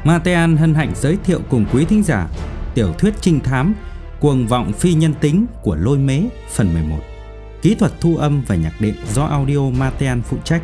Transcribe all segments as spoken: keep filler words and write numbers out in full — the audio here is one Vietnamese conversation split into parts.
Matean hân hạnh giới thiệu cùng quý thính giả tiểu thuyết trinh thám Cuồng vọng phi nhân tính của Lôi Mế phần mười một. Kỹ thuật thu âm và nhạc đệm do Audio Matean phụ trách.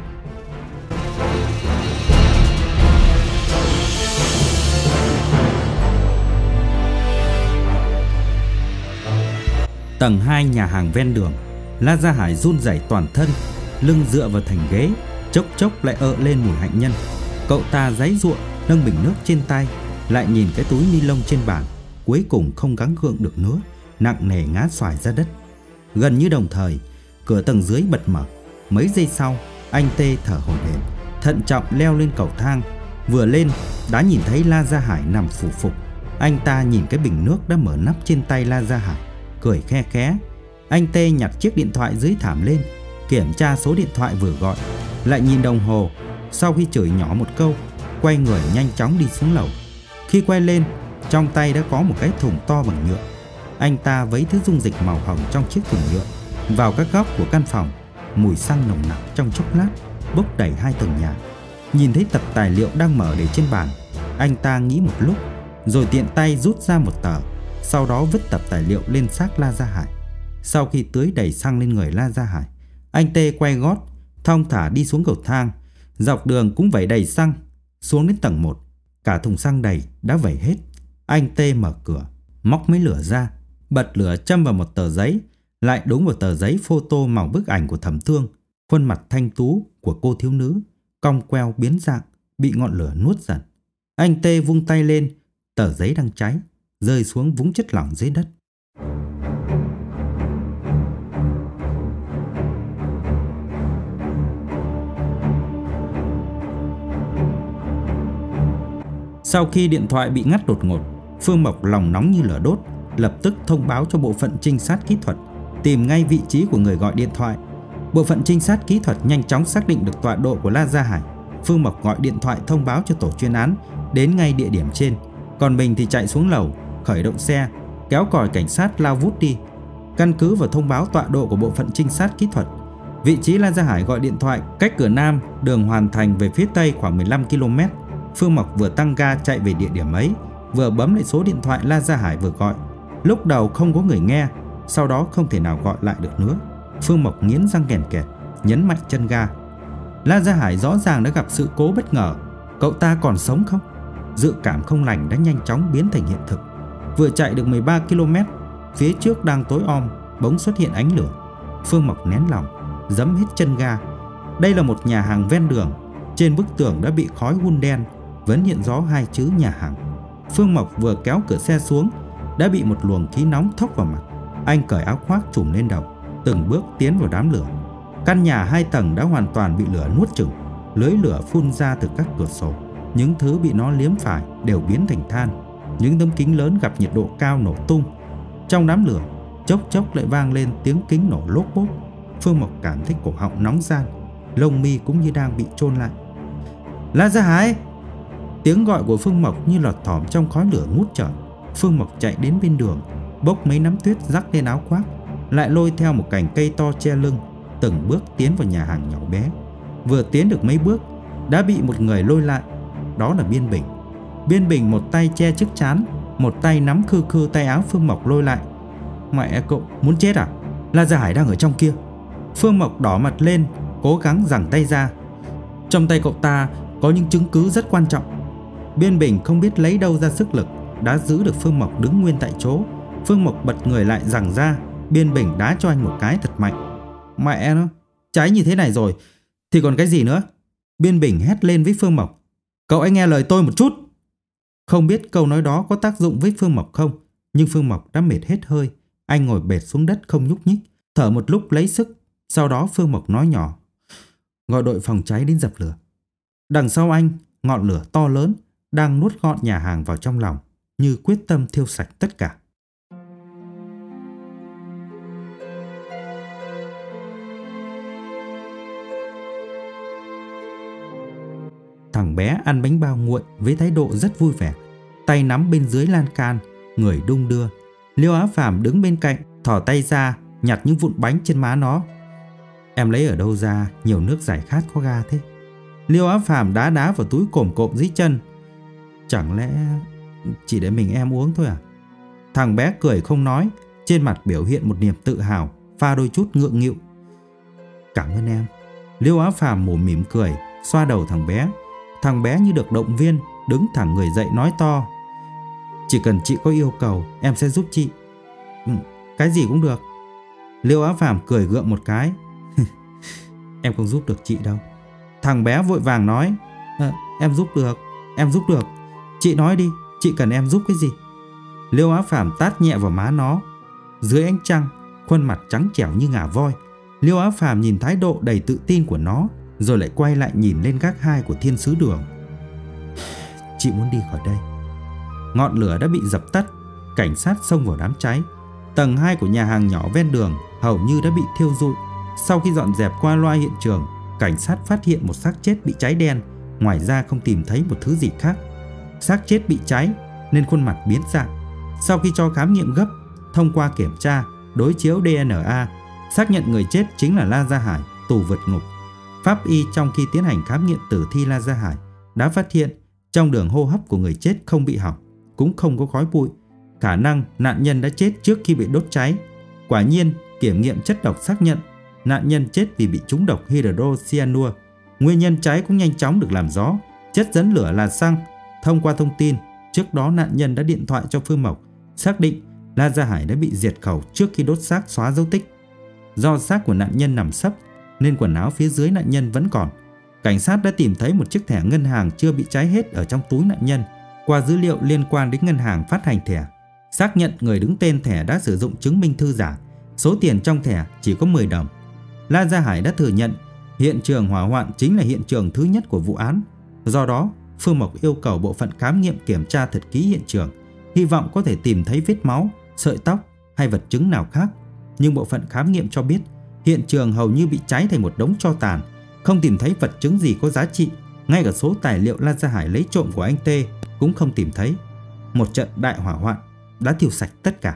Tầng hai nhà hàng ven đường, La Gia Hải run rẩy toàn thân, lưng dựa vào thành ghế, chốc chốc lại ợ lên mùi hạnh nhân. Cậu ta giãy giụa nâng bình nước trên tay, lại nhìn cái túi ni lông trên bàn, cuối cùng không gắng gượng được nữa, nặng nề ngã xoài ra đất. Gần như đồng thời, cửa tầng dưới bật mở. Mấy giây sau, anh Tê thở hổn hển, thận trọng leo lên cầu thang. Vừa lên đã nhìn thấy La Gia Hải nằm phù phục. Anh ta nhìn cái bình nước đã mở nắp trên tay La Gia Hải, cười khe khẽ. Anh Tê nhặt chiếc điện thoại dưới thảm lên, kiểm tra số điện thoại vừa gọi, lại nhìn đồng hồ. Sau khi chửi nhỏ một câu, quay người nhanh chóng đi xuống lầu. Khi quay lên, trong tay đã có một cái thùng to bằng nhựa. Anh ta vấy thứ dung dịch màu hồng trong chiếc thùng nhựa vào các góc của căn phòng. Mùi xăng nồng nặc trong chốc lát bốc đầy hai tầng nhà. Nhìn thấy tập tài liệu đang mở để trên bàn, anh ta nghĩ một lúc, rồi tiện tay rút ra một tờ, sau đó vứt tập tài liệu lên xác La Gia Hải. Sau khi tưới đầy xăng lên người La Gia Hải, anh Tê quay gót, thong thả đi xuống cầu thang. Dọc đường cũng vẩy đầy xăng. Xuống đến tầng một, cả thùng xăng đầy đã vẩy hết. Anh Tê mở cửa, móc mấy lửa ra, bật lửa châm vào một tờ giấy, lại đúng vào tờ giấy photo màu bức ảnh của Thẩm Thương, khuôn mặt thanh tú của cô thiếu nữ, cong queo biến dạng, bị ngọn lửa nuốt dần. Anh Tê vung tay lên, tờ giấy đang cháy rơi xuống vũng chất lỏng dưới đất. Sau khi điện thoại bị ngắt đột ngột, Phương Mộc lòng nóng như lửa đốt, lập tức thông báo cho bộ phận trinh sát kỹ thuật tìm ngay vị trí của người gọi điện thoại. Bộ phận trinh sát kỹ thuật nhanh chóng xác định được tọa độ của La Gia Hải. Phương Mộc gọi điện thoại thông báo cho tổ chuyên án đến ngay địa điểm trên, còn mình thì chạy xuống lầu, khởi động xe, kéo còi cảnh sát lao vút đi. Căn cứ vào thông báo tọa độ của bộ phận trinh sát kỹ thuật, vị trí La Gia Hải gọi điện thoại cách cửa Nam đường Hoàn Thành về phía Tây khoảng mười lăm ki lô mét. Phương Mộc vừa tăng ga chạy về địa điểm ấy, vừa bấm lại số điện thoại La Gia Hải vừa gọi. Lúc đầu không có người nghe, sau đó không thể nào gọi lại được nữa. Phương Mộc nghiến răng kèn kẹt, nhấn mạnh chân ga. La Gia Hải rõ ràng đã gặp sự cố bất ngờ. Cậu ta còn sống không? Dự cảm không lành đã nhanh chóng biến thành hiện thực. Vừa chạy được mười ba ki lô mét, phía trước đang tối om, bỗng xuất hiện ánh lửa. Phương Mộc nén lòng, giẫm hết chân ga. Đây là một nhà hàng ven đường. Trên bức tường đã bị khói hun đen, vẫn hiện rõ hai chữ nhà hàng. Phương Mộc vừa kéo cửa xe xuống đã bị một luồng khí nóng thốc vào mặt. Anh cởi áo khoác trùm lên đầu, từng bước tiến vào đám lửa. Căn nhà hai tầng đã hoàn toàn bị lửa nuốt chửng. Lưới lửa phun ra từ các cửa sổ. Những thứ bị nó liếm phải đều biến thành than. Những tấm kính lớn gặp nhiệt độ cao nổ tung. Trong đám lửa, chốc chốc lại vang lên tiếng kính nổ lốp bốp. Phương Mộc cảm thấy cổ họng nóng ran, lông mi cũng như đang bị chôn lại. La Gia Hải! Tiếng gọi của Phương Mộc như lọt thỏm trong khói lửa ngút trời. Phương Mộc chạy đến bên đường, bốc mấy nắm tuyết rắc lên áo khoác, lại lôi theo một cành cây to che lưng, từng bước tiến vào nhà hàng nhỏ bé. Vừa tiến được mấy bước đã bị một người lôi lại. Đó là Biên Bình. Biên Bình một tay che trước trán, một tay nắm khư khư tay áo Phương Mộc lôi lại. Mẹ cậu muốn chết à? La Gia Hải đang ở trong kia. Phương Mộc đỏ mặt lên, cố gắng giằng tay ra. Trong tay cậu ta có những chứng cứ rất quan trọng. Biên Bình không biết lấy đâu ra sức lực, đã giữ được Phương Mộc đứng nguyên tại chỗ. Phương Mộc bật người lại giằng ra. Biên Bình đá cho anh một cái thật mạnh. Mẹ nó, cháy như thế này rồi thì còn cái gì nữa? Biên Bình hét lên với Phương Mộc. Cậu hãy nghe lời tôi một chút. Không biết câu nói đó có tác dụng với Phương Mộc không, nhưng Phương Mộc đã mệt hết hơi. Anh ngồi bệt xuống đất không nhúc nhích, thở một lúc lấy sức. Sau đó Phương Mộc nói nhỏ, gọi đội phòng cháy đến dập lửa. Đằng sau anh, ngọn lửa to lớn đang nuốt gọn nhà hàng vào trong lòng, như quyết tâm thiêu sạch tất cả. Thằng bé ăn bánh bao nguội với thái độ rất vui vẻ, tay nắm bên dưới lan can, người đung đưa. Liêu Á Phàm đứng bên cạnh, thò tay ra nhặt những vụn bánh trên má nó. Em lấy ở đâu ra nhiều nước giải khát có ga thế? Liêu Á Phàm đá đá vào túi cồm cộm dưới chân. Chẳng lẽ chỉ để mình em uống thôi à? Thằng bé cười không nói, trên mặt biểu hiện một niềm tự hào, pha đôi chút ngượng nghịu. Cảm ơn em. Liêu Á Phàm mồm mỉm cười, xoa đầu thằng bé. Thằng bé như được động viên, đứng thẳng người dậy nói to. Chỉ cần chị có yêu cầu, em sẽ giúp chị. Ừ, cái gì cũng được. Liêu Á Phàm cười gượng một cái. Em không giúp được chị đâu. Thằng bé vội vàng nói. À, em giúp được, em giúp được. Chị nói đi, chị cần em giúp cái gì? Liêu Á Phàm tát nhẹ vào má nó. Dưới ánh trăng, khuôn mặt trắng trẻo như ngà voi. Liêu Á Phàm nhìn thái độ đầy tự tin của nó, rồi lại quay lại nhìn lên gác hai của Thiên Sứ Đường. Chị muốn đi khỏi đây. Ngọn lửa đã bị dập tắt. Cảnh sát xông vào đám cháy. Tầng hai của nhà hàng nhỏ ven đường hầu như đã bị thiêu rụi. Sau khi dọn dẹp qua loa hiện trường, cảnh sát phát hiện một xác chết bị cháy đen. Ngoài ra không tìm thấy một thứ gì khác. Xác chết bị cháy nên khuôn mặt biến dạng. Sau khi cho khám nghiệm gấp, thông qua kiểm tra, đối chiếu đê en a, xác nhận người chết chính là La Gia Hải, tù vượt ngục. Pháp y trong khi tiến hành khám nghiệm tử thi La Gia Hải đã phát hiện trong đường hô hấp của người chết không bị hỏng, cũng không có khói bụi. Khả năng nạn nhân đã chết trước khi bị đốt cháy. Quả nhiên, kiểm nghiệm chất độc xác nhận nạn nhân chết vì bị trúng độc hydrocyanua. Nguyên nhân cháy cũng nhanh chóng được làm rõ. Chất dẫn lửa là xăng. Thông qua thông tin, trước đó nạn nhân đã điện thoại cho Phương Mộc, xác định La Gia Hải đã bị diệt khẩu trước khi đốt xác xóa dấu tích. Do xác của nạn nhân nằm sấp nên quần áo phía dưới nạn nhân vẫn còn. Cảnh sát đã tìm thấy một chiếc thẻ ngân hàng chưa bị cháy hết ở trong túi nạn nhân. Qua dữ liệu liên quan đến ngân hàng phát hành thẻ, xác nhận người đứng tên thẻ đã sử dụng chứng minh thư giả. Số tiền trong thẻ chỉ có mười đồng. La Gia Hải đã thừa nhận hiện trường hỏa hoạn chính là hiện trường thứ nhất của vụ án. Do đó, Phương Mộc yêu cầu bộ phận khám nghiệm kiểm tra thật kỹ hiện trường, hy vọng có thể tìm thấy vết máu, sợi tóc hay vật chứng nào khác. Nhưng bộ phận khám nghiệm cho biết hiện trường hầu như bị cháy thành một đống tro tàn, không tìm thấy vật chứng gì có giá trị. Ngay cả số tài liệu La Gia Hải lấy trộm của anh T cũng không tìm thấy. Một trận đại hỏa hoạn đã tiêu sạch tất cả.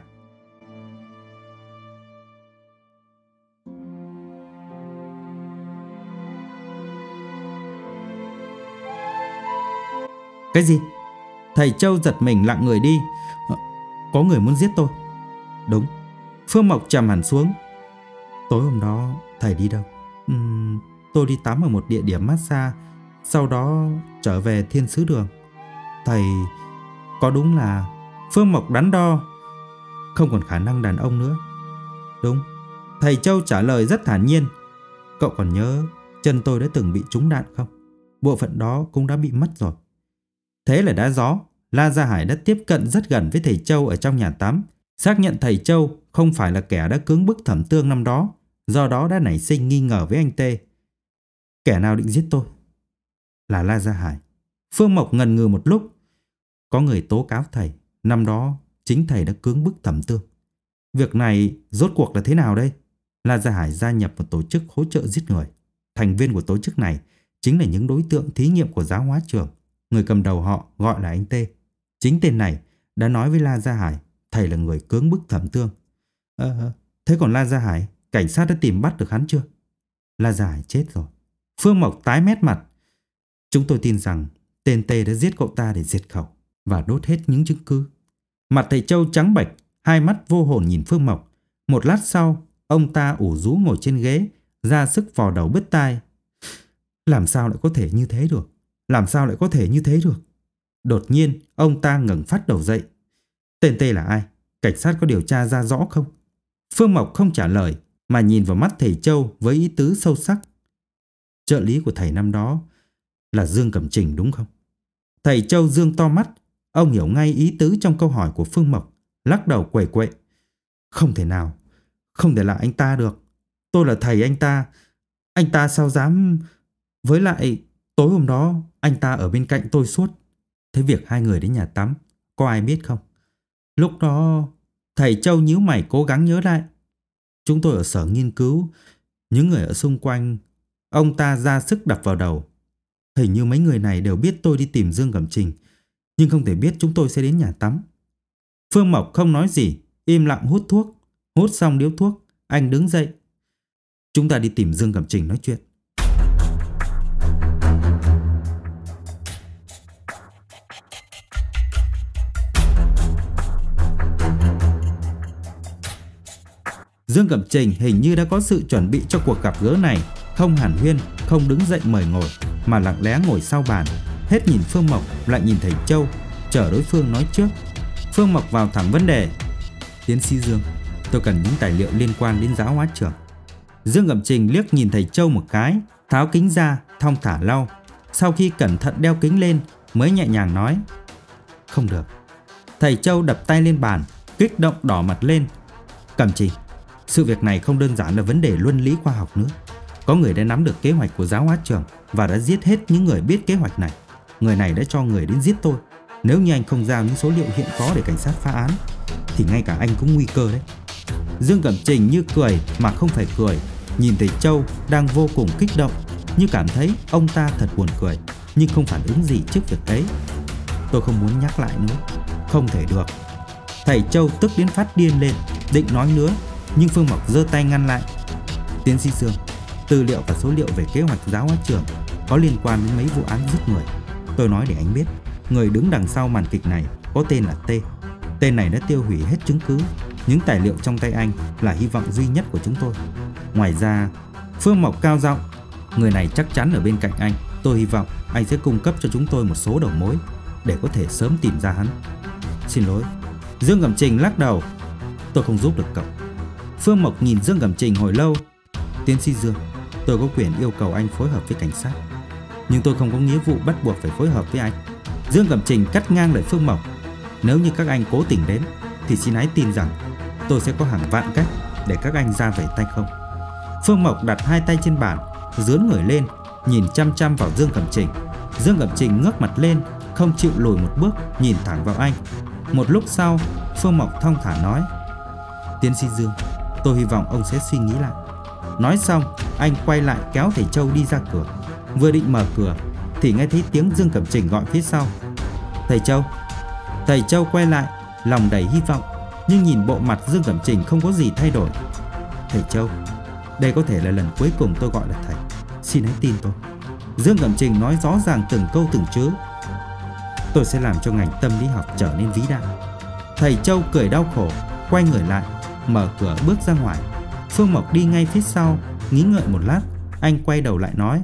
Cái gì? Thầy Châu giật mình lặng người đi. Có người muốn giết tôi. Đúng. Phương Mộc trầm hẳn xuống. Tối hôm đó thầy đi đâu? Uhm, tôi đi tắm ở một địa điểm massage, sau đó trở về Thiên Sứ Đường. Thầy có đúng là... Phương Mộc đắn đo. Không còn khả năng đàn ông nữa. Đúng. Thầy Châu trả lời rất thản nhiên. Cậu còn nhớ chân tôi đã từng bị trúng đạn không? Bộ phận đó cũng đã bị mất rồi. Thế là đã rõ, La Gia Hải đã tiếp cận rất gần với thầy Châu ở trong nhà tắm, xác nhận thầy Châu không phải là kẻ đã cưỡng bức Thẩm Tương năm đó, do đó đã nảy sinh nghi ngờ với anh T. Kẻ nào định giết tôi? Là La Gia Hải. Phương Mộc ngần ngừ một lúc. Có người tố cáo thầy, năm đó chính thầy đã cưỡng bức Thẩm Tương. Việc này rốt cuộc là thế nào đây? La Gia Hải gia nhập một tổ chức hỗ trợ giết người. Thành viên của tổ chức này chính là những đối tượng thí nghiệm của giáo hóa trường. Người cầm đầu họ gọi là anh T. Chính tên này đã nói với La Gia Hải thầy là người cưỡng bức Thẩm Tương. Ờ, thế còn La Gia Hải, cảnh sát đã tìm bắt được hắn chưa? La Gia Hải chết rồi. Phương Mộc tái mét mặt. Chúng tôi tin rằng tên T đã giết cậu ta để diệt khẩu và đốt hết những chứng cứ. Mặt thầy Châu trắng bệch, hai mắt vô hồn nhìn Phương Mộc. Một lát sau, ông ta ủ rũ ngồi trên ghế, ra sức vò đầu bứt tai. Làm sao lại có thể như thế được? Làm sao lại có thể như thế được? Đột nhiên, ông ta ngẩng phát đầu dậy. Tên T là ai? Cảnh sát có điều tra ra rõ không? Phương Mộc không trả lời, mà nhìn vào mắt thầy Châu với ý tứ sâu sắc. Trợ lý của thầy năm đó là Dương Cẩm Trình đúng không? Thầy Châu dương to mắt. Ông hiểu ngay ý tứ trong câu hỏi của Phương Mộc, lắc đầu quẩy quậy. Không thể nào, không thể là anh ta được. Tôi là thầy anh ta. Anh ta sao dám... Với lại, tối hôm đó anh ta ở bên cạnh tôi suốt. Thế việc hai người đến nhà tắm, có ai biết không? Lúc đó, thầy Châu nhíu mày cố gắng nhớ lại. Chúng tôi ở sở nghiên cứu, những người ở xung quanh. Ông ta ra sức đập vào đầu. Hình như mấy người này đều biết tôi đi tìm Dương Cẩm Trình, nhưng không thể biết chúng tôi sẽ đến nhà tắm. Phương Mộc không nói gì, im lặng hút thuốc. Hút xong điếu thuốc, anh đứng dậy. Chúng ta đi tìm Dương Cẩm Trình nói chuyện. Dương Cẩm Trình hình như đã có sự chuẩn bị cho cuộc gặp gỡ này, không hàn huyên, không đứng dậy mời ngồi, mà lặng lẽ ngồi sau bàn, hết nhìn Phương Mộc lại nhìn thầy Châu, chờ đối phương nói trước. Phương Mộc vào thẳng vấn đề. Tiến sĩ Dương, tôi cần những tài liệu liên quan đến Giáo Hóa Trưởng. Dương Cẩm Trình liếc nhìn thầy Châu một cái, tháo kính ra, thong thả lau. Sau khi cẩn thận đeo kính lên, mới nhẹ nhàng nói. Không được. Thầy Châu đập tay lên bàn, kích động đỏ mặt lên. Cẩm Trình, sự việc này không đơn giản là vấn đề luân lý khoa học nữa. Có người đã nắm được kế hoạch của Giáo Hóa Trưởng và đã giết hết những người biết kế hoạch này. Người này đã cho người đến giết tôi. Nếu như anh không giao những số liệu hiện có để cảnh sát phá án, thì ngay cả anh cũng nguy cơ đấy. Dương Cẩm Trình như cười mà không phải cười, nhìn thầy Châu đang vô cùng kích động, như cảm thấy ông ta thật buồn cười, nhưng không phản ứng gì trước việc ấy. Tôi không muốn nhắc lại nữa. Không thể được. Thầy Châu tức đến phát điên lên, định nói nữa, nhưng Phương Mộc giơ tay ngăn lại. Tiến sĩ Dương, tư liệu và số liệu về kế hoạch Giáo Hóa Trưởng có liên quan đến mấy vụ án giết người. Tôi nói để anh biết, người đứng đằng sau màn kịch này có tên là T. Tên này đã tiêu hủy hết chứng cứ. Những tài liệu trong tay anh là hy vọng duy nhất của chúng tôi. Ngoài ra, Phương Mộc cao giọng, người này chắc chắn ở bên cạnh anh. Tôi hy vọng anh sẽ cung cấp cho chúng tôi một số đầu mối để có thể sớm tìm ra hắn. Xin lỗi. Dương Cẩm Trình lắc đầu. Tôi không giúp được cậu. Phương Mộc nhìn Dương Cẩm Trình hồi lâu. Tiến sĩ Dương, tôi có quyền yêu cầu anh phối hợp với cảnh sát, nhưng tôi không có nghĩa vụ bắt buộc phải phối hợp với anh. Dương Cẩm Trình cắt ngang lời Phương Mộc. Nếu như các anh cố tình đến, thì xin hãy tin rằng tôi sẽ có hàng vạn cách để các anh ra về tay không. Phương Mộc đặt hai tay trên bàn, dướn người lên, nhìn chăm chăm vào Dương Cẩm Trình. Dương Cẩm Trình ngước mặt lên, không chịu lùi một bước, nhìn thẳng vào anh. Một lúc sau, Phương Mộc thong thả nói. Tiến sĩ Dương, tôi hy vọng ông sẽ suy nghĩ lại. Nói xong, anh quay lại kéo thầy Châu đi ra cửa. Vừa định mở cửa thì nghe thấy tiếng Dương Cẩm Trình gọi phía sau. Thầy Châu. Thầy Châu quay lại, lòng đầy hy vọng, nhưng nhìn bộ mặt Dương Cẩm Trình không có gì thay đổi. Thầy Châu, đây có thể là lần cuối cùng tôi gọi là thầy. Xin hãy tin tôi. Dương Cẩm Trình nói rõ ràng từng câu từng chữ. Tôi sẽ làm cho ngành tâm lý học trở nên vĩ đại. Thầy Châu cười đau khổ, quay người lại, mở cửa bước ra ngoài. Phương Mộc đi ngay phía sau, nghĩ ngợi một lát, anh quay đầu lại nói.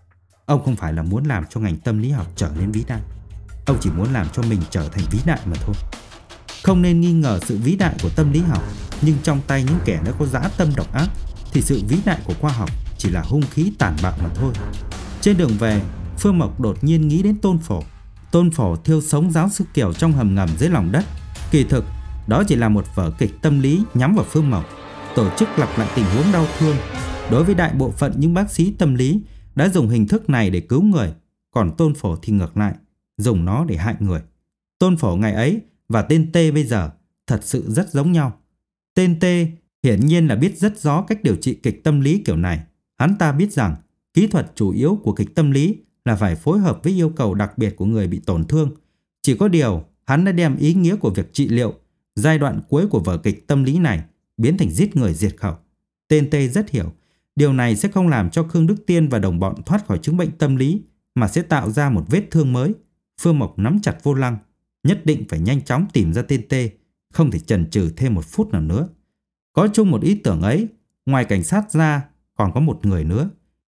Ông không phải là muốn làm cho ngành tâm lý học trở nên vĩ đại. Ông chỉ muốn làm cho mình trở thành vĩ đại mà thôi. Không nên nghi ngờ sự vĩ đại của tâm lý học, nhưng trong tay những kẻ đã có dã tâm độc ác thì sự vĩ đại của khoa học chỉ là hung khí tàn bạo mà thôi. Trên đường về, Phương Mộc đột nhiên nghĩ đến Tôn Phổ. Tôn Phổ thiêu sống giáo sư Kiều trong hầm ngầm dưới lòng đất. Kỳ thực, đó chỉ là một vở kịch tâm lý nhắm vào Phương Mộc, tổ chức lặp lại tình huống đau thương. Đối với đại bộ phận những bác sĩ tâm lý đã dùng hình thức này để cứu người, còn Tôn Phổ thì ngược lại, dùng nó để hại người. Tôn Phổ ngày ấy và tên T bây giờ thật sự rất giống nhau. Tên T hiển nhiên là biết rất rõ cách điều trị kịch tâm lý kiểu này. Hắn ta biết rằng kỹ thuật chủ yếu của kịch tâm lý là phải phối hợp với yêu cầu đặc biệt của người bị tổn thương. Chỉ có điều, hắn đã đem ý nghĩa của việc trị liệu, giai đoạn cuối của vở kịch tâm lý này, biến thành giết người diệt khẩu. Tên T rất hiểu, điều này sẽ không làm cho Khương Đức Tiên và đồng bọn thoát khỏi chứng bệnh tâm lý, mà sẽ tạo ra một vết thương mới. Phương Mộc nắm chặt vô lăng, nhất định phải nhanh chóng tìm ra tên T, không thể chần chừ thêm một phút nào nữa. Có chung một ý tưởng ấy, ngoài cảnh sát ra, còn có một người nữa.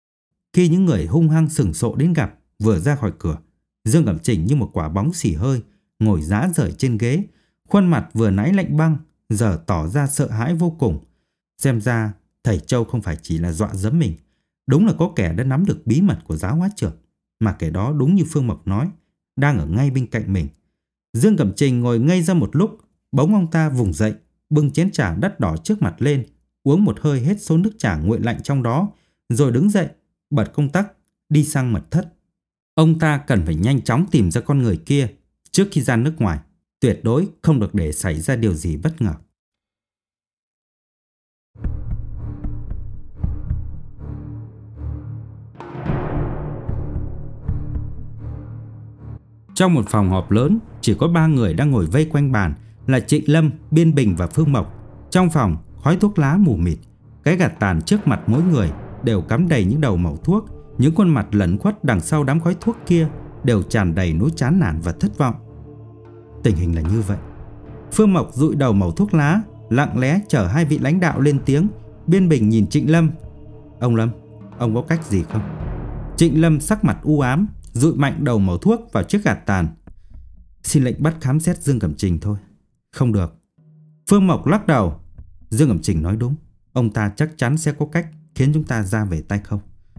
Khi những người hung hăng sừng sộ đến gặp, vừa ra khỏi cửa, Dương Cẩm Trình như một quả bóng xì hơi, ngồi rã rời trên ghế, khuôn mặt vừa nãy lạnh băng, giờ tỏ ra sợ hãi vô cùng. Xem ra, thầy Châu không phải chỉ là dọa dẫm mình, đúng là có kẻ đã nắm được bí mật của Giáo Hóa Trưởng, mà kẻ đó đúng như Phương Mộc nói, đang ở ngay bên cạnh mình. Dương Cẩm Trình ngồi ngây ra một lúc, bỗng ông ta vùng dậy, bưng chén trà đắt đỏ trước mặt lên, uống một hơi hết số nước trà nguội lạnh trong đó, rồi đứng dậy, bật công tắc, đi sang mật thất. Ông ta cần phải nhanh chóng tìm ra con người kia trước khi ra nước ngoài, tuyệt đối không được để xảy ra điều gì bất ngờ. Trong một phòng họp lớn, chỉ có ba người đang ngồi vây quanh bàn, là Trịnh Lâm, Biên Bình và Phương Mộc. Trong phòng, khói thuốc lá mù mịt, cái gạt tàn trước mặt mỗi người đều cắm đầy những đầu mẩu thuốc. Những khuôn mặt lẩn khuất đằng sau đám khói thuốc kia đều tràn đầy nỗi chán nản và thất vọng. Tình hình là như vậy. Phương Mộc dụi đầu mẩu thuốc lá, lặng lẽ chở hai vị lãnh đạo lên tiếng. Biên Bình nhìn Trịnh Lâm. Ông Lâm, ông có cách gì không? Trịnh Lâm sắc mặt u ám, dụi mạnh đầu mẩu thuốc vào chiếc gạt tàn. Xin lệnh bắt khám xét Dương Cẩm Trình thôi. Không được. Phương Mộc lắc đầu. Dương Cẩm Trình nói đúng, ông ta chắc chắn sẽ có cách khiến chúng ta ra về tay không.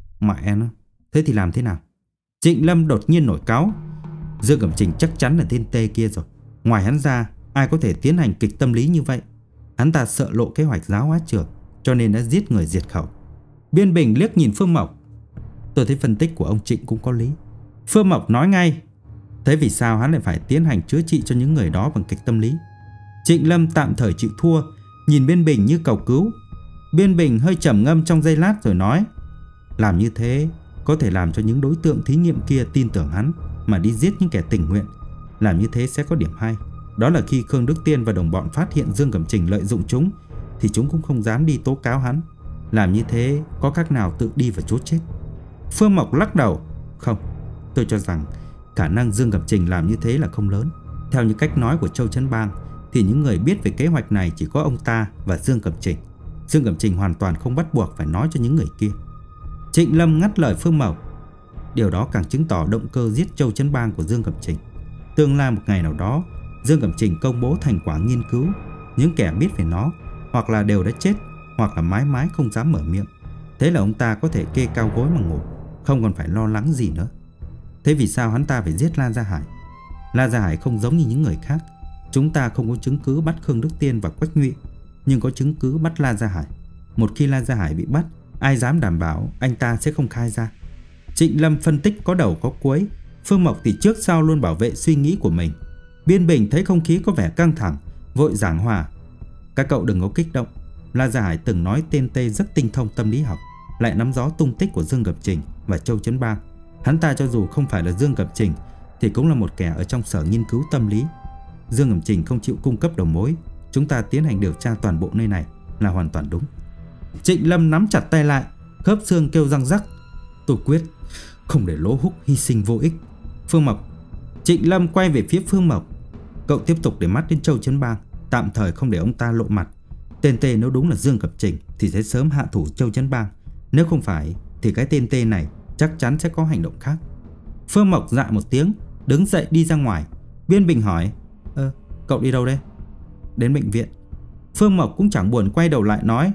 Mẹ nó, thế thì làm thế nào? Trịnh Lâm đột nhiên nổi cáu. Dương Cẩm Trình chắc chắn là tên tê kia rồi. Ngoài hắn ra, ai có thể tiến hành kịch tâm lý như vậy? Hắn ta sợ lộ kế hoạch giáo hóa trưởng, cho nên đã giết người diệt khẩu. Biên Bình liếc nhìn Phương Mộc. Tôi thấy phân tích của ông Trịnh cũng có lý. Phương Mộc nói ngay. Thế vì sao hắn lại phải tiến hành chữa trị cho những người đó bằng kịch tâm lý? Trịnh Lâm tạm thời chịu thua, nhìn Biên Bình như cầu cứu. Biên Bình hơi trầm ngâm trong giây lát rồi nói. Làm như thế có thể làm cho những đối tượng thí nghiệm kia tin tưởng hắn mà đi giết những kẻ tình nguyện. Làm như thế sẽ có điểm hay. Đó là khi Khương Đức Tiên và đồng bọn phát hiện Dương Cẩm Trình lợi dụng chúng thì chúng cũng không dám đi tố cáo hắn. Làm như thế có cách nào tự đi và trốn chết? Phương Mộc lắc đầu. Không, tôi cho rằng khả năng Dương Cẩm Trình làm như thế là không lớn. Theo như cách nói của Châu Chấn Bang thì những người biết về kế hoạch này chỉ có ông ta và Dương Cẩm Trình. Dương Cẩm Trình hoàn toàn không bắt buộc phải nói cho những người kia. Trịnh Lâm ngắt lời Phương Mộc. Điều đó càng chứng tỏ động cơ giết Châu Chấn Bang của Dương Cẩm Trình. Tương lai một ngày nào đó, Dương Cẩm Trình công bố thành quả nghiên cứu, những kẻ biết về nó hoặc là đều đã chết, hoặc là mãi mãi không dám mở miệng. Thế là ông ta có thể kê cao gối mà ngủ, không còn phải lo lắng gì nữa. Thế vì sao hắn ta phải giết La Gia Hải? La Gia Hải không giống như những người khác. Chúng ta không có chứng cứ bắt Khương Đức Tiên và Quách Nhụy, nhưng có chứng cứ bắt La Gia Hải. Một khi La Gia Hải bị bắt, ai dám đảm bảo anh ta sẽ không khai ra? Trịnh Lâm phân tích có đầu có cuối. Phương Mộc thì trước sau luôn bảo vệ suy nghĩ của mình. Biên Bình thấy không khí có vẻ căng thẳng, vội giảng hòa. Các cậu đừng có kích động. La Gia Hải từng nói tên Tê rất tinh thông tâm lý học, lại nắm rõ tung tích của Dương Cẩm Trình và Châu Chấn Bang. Hắn ta cho dù không phải là Dương Cẩm Trình thì cũng là một kẻ ở trong sở nghiên cứu tâm lý. Dương Cẩm Trình không chịu cung cấp đầu mối, chúng ta tiến hành điều tra toàn bộ nơi này là hoàn toàn đúng. Trịnh Lâm nắm chặt tay lại, khớp xương kêu răng rắc. Tôi quyết không để Lỗ Húc hy sinh vô ích. Phương Mộc. Trịnh Lâm quay về phía Phương Mộc. Cậu tiếp tục để mắt đến Châu Chấn Bang, tạm thời không để ông ta lộ mặt. Tên Tê nếu đúng là Dương Cẩm Trình thì sẽ sớm hạ thủ Châu Chấn Bang. Nếu không phải thì cái tên Tê này chắc chắn sẽ có hành động khác. Phương Mộc dạ một tiếng, đứng dậy đi ra ngoài. Biên Bình hỏi. Ơ, cậu đi đâu đây? Đến bệnh viện. Phương Mộc cũng chẳng buồn quay đầu lại nói.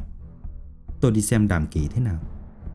Tôi đi xem Đàm Kỳ thế nào.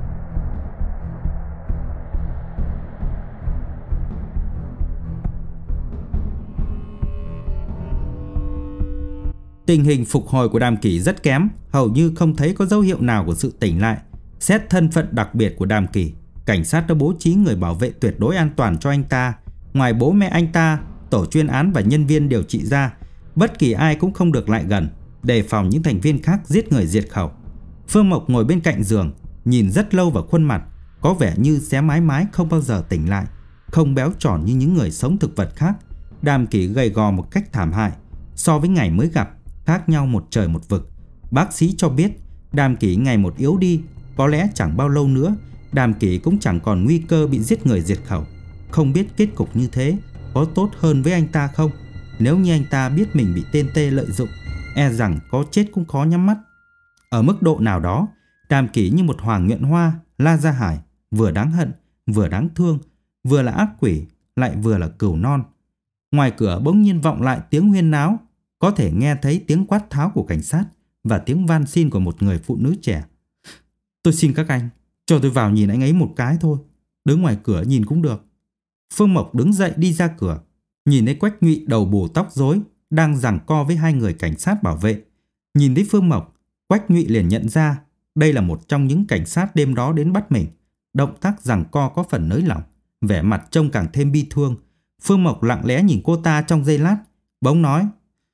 Tình hình phục hồi của Đàm Kỳ rất kém, hầu như không thấy có dấu hiệu nào của sự tỉnh lại. Xét thân phận đặc biệt của Đàm Kỳ, cảnh sát đã bố trí người bảo vệ tuyệt đối an toàn cho anh ta. Ngoài bố mẹ anh ta, tổ chuyên án và nhân viên điều trị ra, bất kỳ ai cũng không được lại gần, đề phòng những thành viên khác giết người diệt khẩu. Phương Mộc ngồi bên cạnh giường, nhìn rất lâu vào khuôn mặt, có vẻ như xé mái mái không bao giờ tỉnh lại, không béo tròn như những người sống thực vật khác. Đàm Kỳ gầy gò một cách thảm hại, so với ngày mới gặp, khác nhau một trời một vực. Bác sĩ cho biết Đàm Kỳ ngày một yếu đi, có lẽ chẳng bao lâu nữa Đàm Kỳ cũng chẳng còn nguy cơ bị giết người diệt khẩu. Không biết kết cục như thế có tốt hơn với anh ta không? Nếu như anh ta biết mình bị tên Tê lợi dụng, e rằng có chết cũng khó nhắm mắt. Ở mức độ nào đó, Đàm Kỳ như một hoàng nhuận hoa. La Gia Hải vừa đáng hận, vừa đáng thương, vừa là ác quỷ, lại vừa là cừu non. Ngoài cửa bỗng nhiên vọng lại tiếng huyên náo, có thể nghe thấy tiếng quát tháo của cảnh sát và tiếng van xin của một người phụ nữ trẻ. Tôi xin các anh, cho tôi vào nhìn anh ấy một cái thôi, đứng ngoài cửa nhìn cũng được. Phương Mộc đứng dậy đi ra cửa, nhìn thấy Quách Nhụy đầu bù tóc rối đang giằng co với hai người cảnh sát bảo vệ. Nhìn thấy Phương Mộc, Quách Nhụy liền nhận ra đây là một trong những cảnh sát đêm đó đến bắt mình. Động tác giằng co có phần nới lỏng, vẻ mặt trông càng thêm bi thương. Phương Mộc lặng lẽ nhìn cô ta trong giây lát, bỗng nói: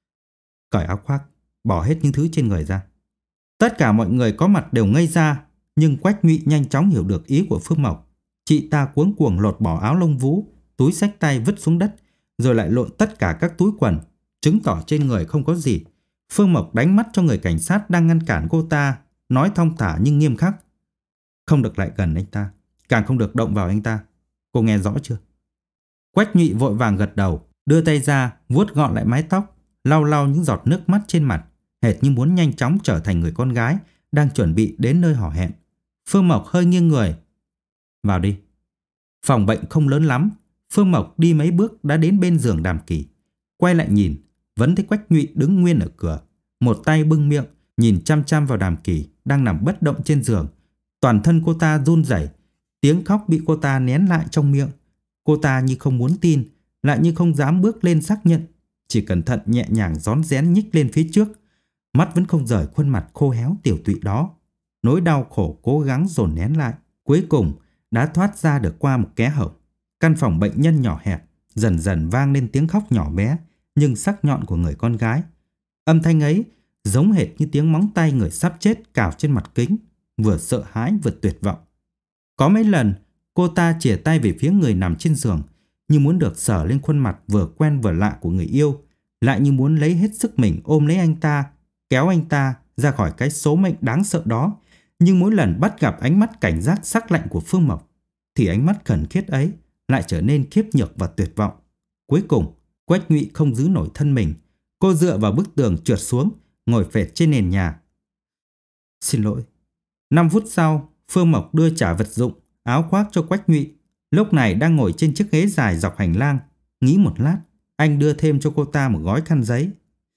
Cởi áo khoác, bỏ hết những thứ trên người ra. Tất cả mọi người có mặt đều ngây ra, nhưng Quách Nhụy nhanh chóng hiểu được ý của Phương Mộc. Chị ta cuống cuồng lột bỏ áo lông vũ, túi xách tay vứt xuống đất, rồi lại lộn tất cả các túi quần, chứng tỏ trên người không có gì. Phương Mộc đánh mắt cho người cảnh sát đang ngăn cản cô ta, nói thong thả nhưng nghiêm khắc: Không được lại gần anh ta, càng không được động vào anh ta. Cô nghe rõ chưa? Quách Nhụy vội vàng gật đầu, đưa tay ra vuốt gọn lại mái tóc, lau lau những giọt nước mắt trên mặt. hệt như muốn nhanh chóng trở thành người con gái đang chuẩn bị đến nơi hò hẹn. Phương Mộc hơi nghiêng người. Vào đi. Phòng bệnh không lớn lắm. Phương Mộc đi mấy bước đã đến bên giường Đàm Kỳ. Quay lại nhìn, vẫn thấy Quách Nhụy đứng nguyên ở cửa, một tay bưng miệng, nhìn chăm chăm vào Đàm Kỳ đang nằm bất động trên giường. Toàn thân cô ta run rẩy, tiếng khóc bị cô ta nén lại trong miệng. Cô ta như không muốn tin, lại như không dám bước lên xác nhận, chỉ cẩn thận nhẹ nhàng rón rén nhích lên phía trước, mắt vẫn không rời khuôn mặt khô héo tiểu tụy đó. Nỗi đau khổ cố gắng dồn nén lại, cuối cùng đã thoát ra được qua một kẽ hở. Căn phòng bệnh nhân nhỏ hẹp, dần dần vang lên tiếng khóc nhỏ bé nhưng sắc nhọn của người con gái. Âm thanh ấy giống hệt như tiếng móng tay người sắp chết cào trên mặt kính, vừa sợ hãi vừa tuyệt vọng. Có mấy lần cô ta chìa tay về phía người nằm trên giường, như muốn được sờ lên khuôn mặt vừa quen vừa lạ của người yêu, lại như muốn lấy hết sức mình ôm lấy anh ta, kéo anh ta ra khỏi cái số mệnh đáng sợ đó. Nhưng mỗi lần bắt gặp ánh mắt cảnh giác sắc lạnh của Phương Mộc, thì ánh mắt khẩn khiết ấy lại trở nên khiếp nhược và tuyệt vọng. Cuối cùng, Quách Nhụy không giữ nổi thân mình, cô dựa vào bức tường trượt xuống, ngồi phệt trên nền nhà. Xin lỗi. Năm phút sau, Phương Mộc đưa trả vật dụng, áo khoác cho Quách Nhụy. Lúc này đang ngồi trên chiếc ghế dài dọc hành lang. Nghĩ một lát, anh đưa thêm cho cô ta một gói khăn giấy.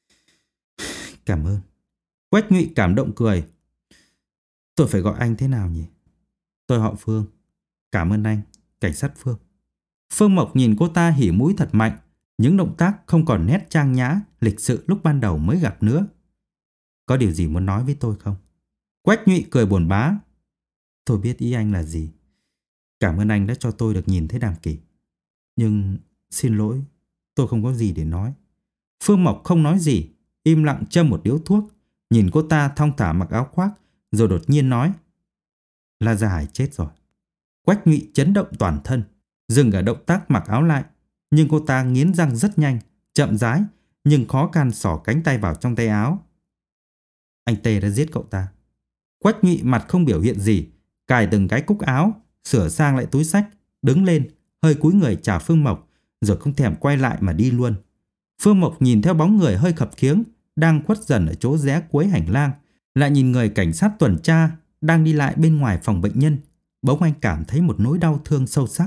Cảm ơn. Quách Nhụy cảm động cười. Tôi phải gọi anh thế nào nhỉ? Tôi họ Phương. Cảm ơn anh, cảnh sát Phương. Phương Mộc nhìn cô ta hỉ mũi thật mạnh, những động tác không còn nét trang nhã, lịch sự lúc ban đầu mới gặp nữa. Có điều gì muốn nói với tôi không? Quách Nhụy cười buồn bã. Tôi biết ý anh là gì. Cảm ơn anh đã cho tôi được nhìn thấy Đàm Kỳ. Nhưng xin lỗi, tôi không có gì để nói. Phương Mộc không nói gì, im lặng châm một điếu thuốc, nhìn cô ta thong thả mặc áo khoác, rồi đột nhiên nói. La Gia Hải chết rồi. Quách Nhụy chấn động toàn thân, dừng ở động tác mặc áo lại, nhưng cô ta nghiến răng rất nhanh, chậm rãi, nhưng khó khăn xỏ cánh tay vào trong tay áo. Anh Tê đã giết cậu ta. Quách Nhụy mặt không biểu hiện gì, cài từng cái cúc áo, sửa sang lại túi xách, đứng lên, hơi cúi người chào Phương Mộc, rồi không thèm quay lại mà đi luôn. Phương Mộc nhìn theo bóng người hơi khập khiễng đang khuất dần ở chỗ rẽ cuối hành lang, lại nhìn người cảnh sát tuần tra đang đi lại bên ngoài phòng bệnh nhân. Bỗng anh cảm thấy một nỗi đau thương sâu sắc.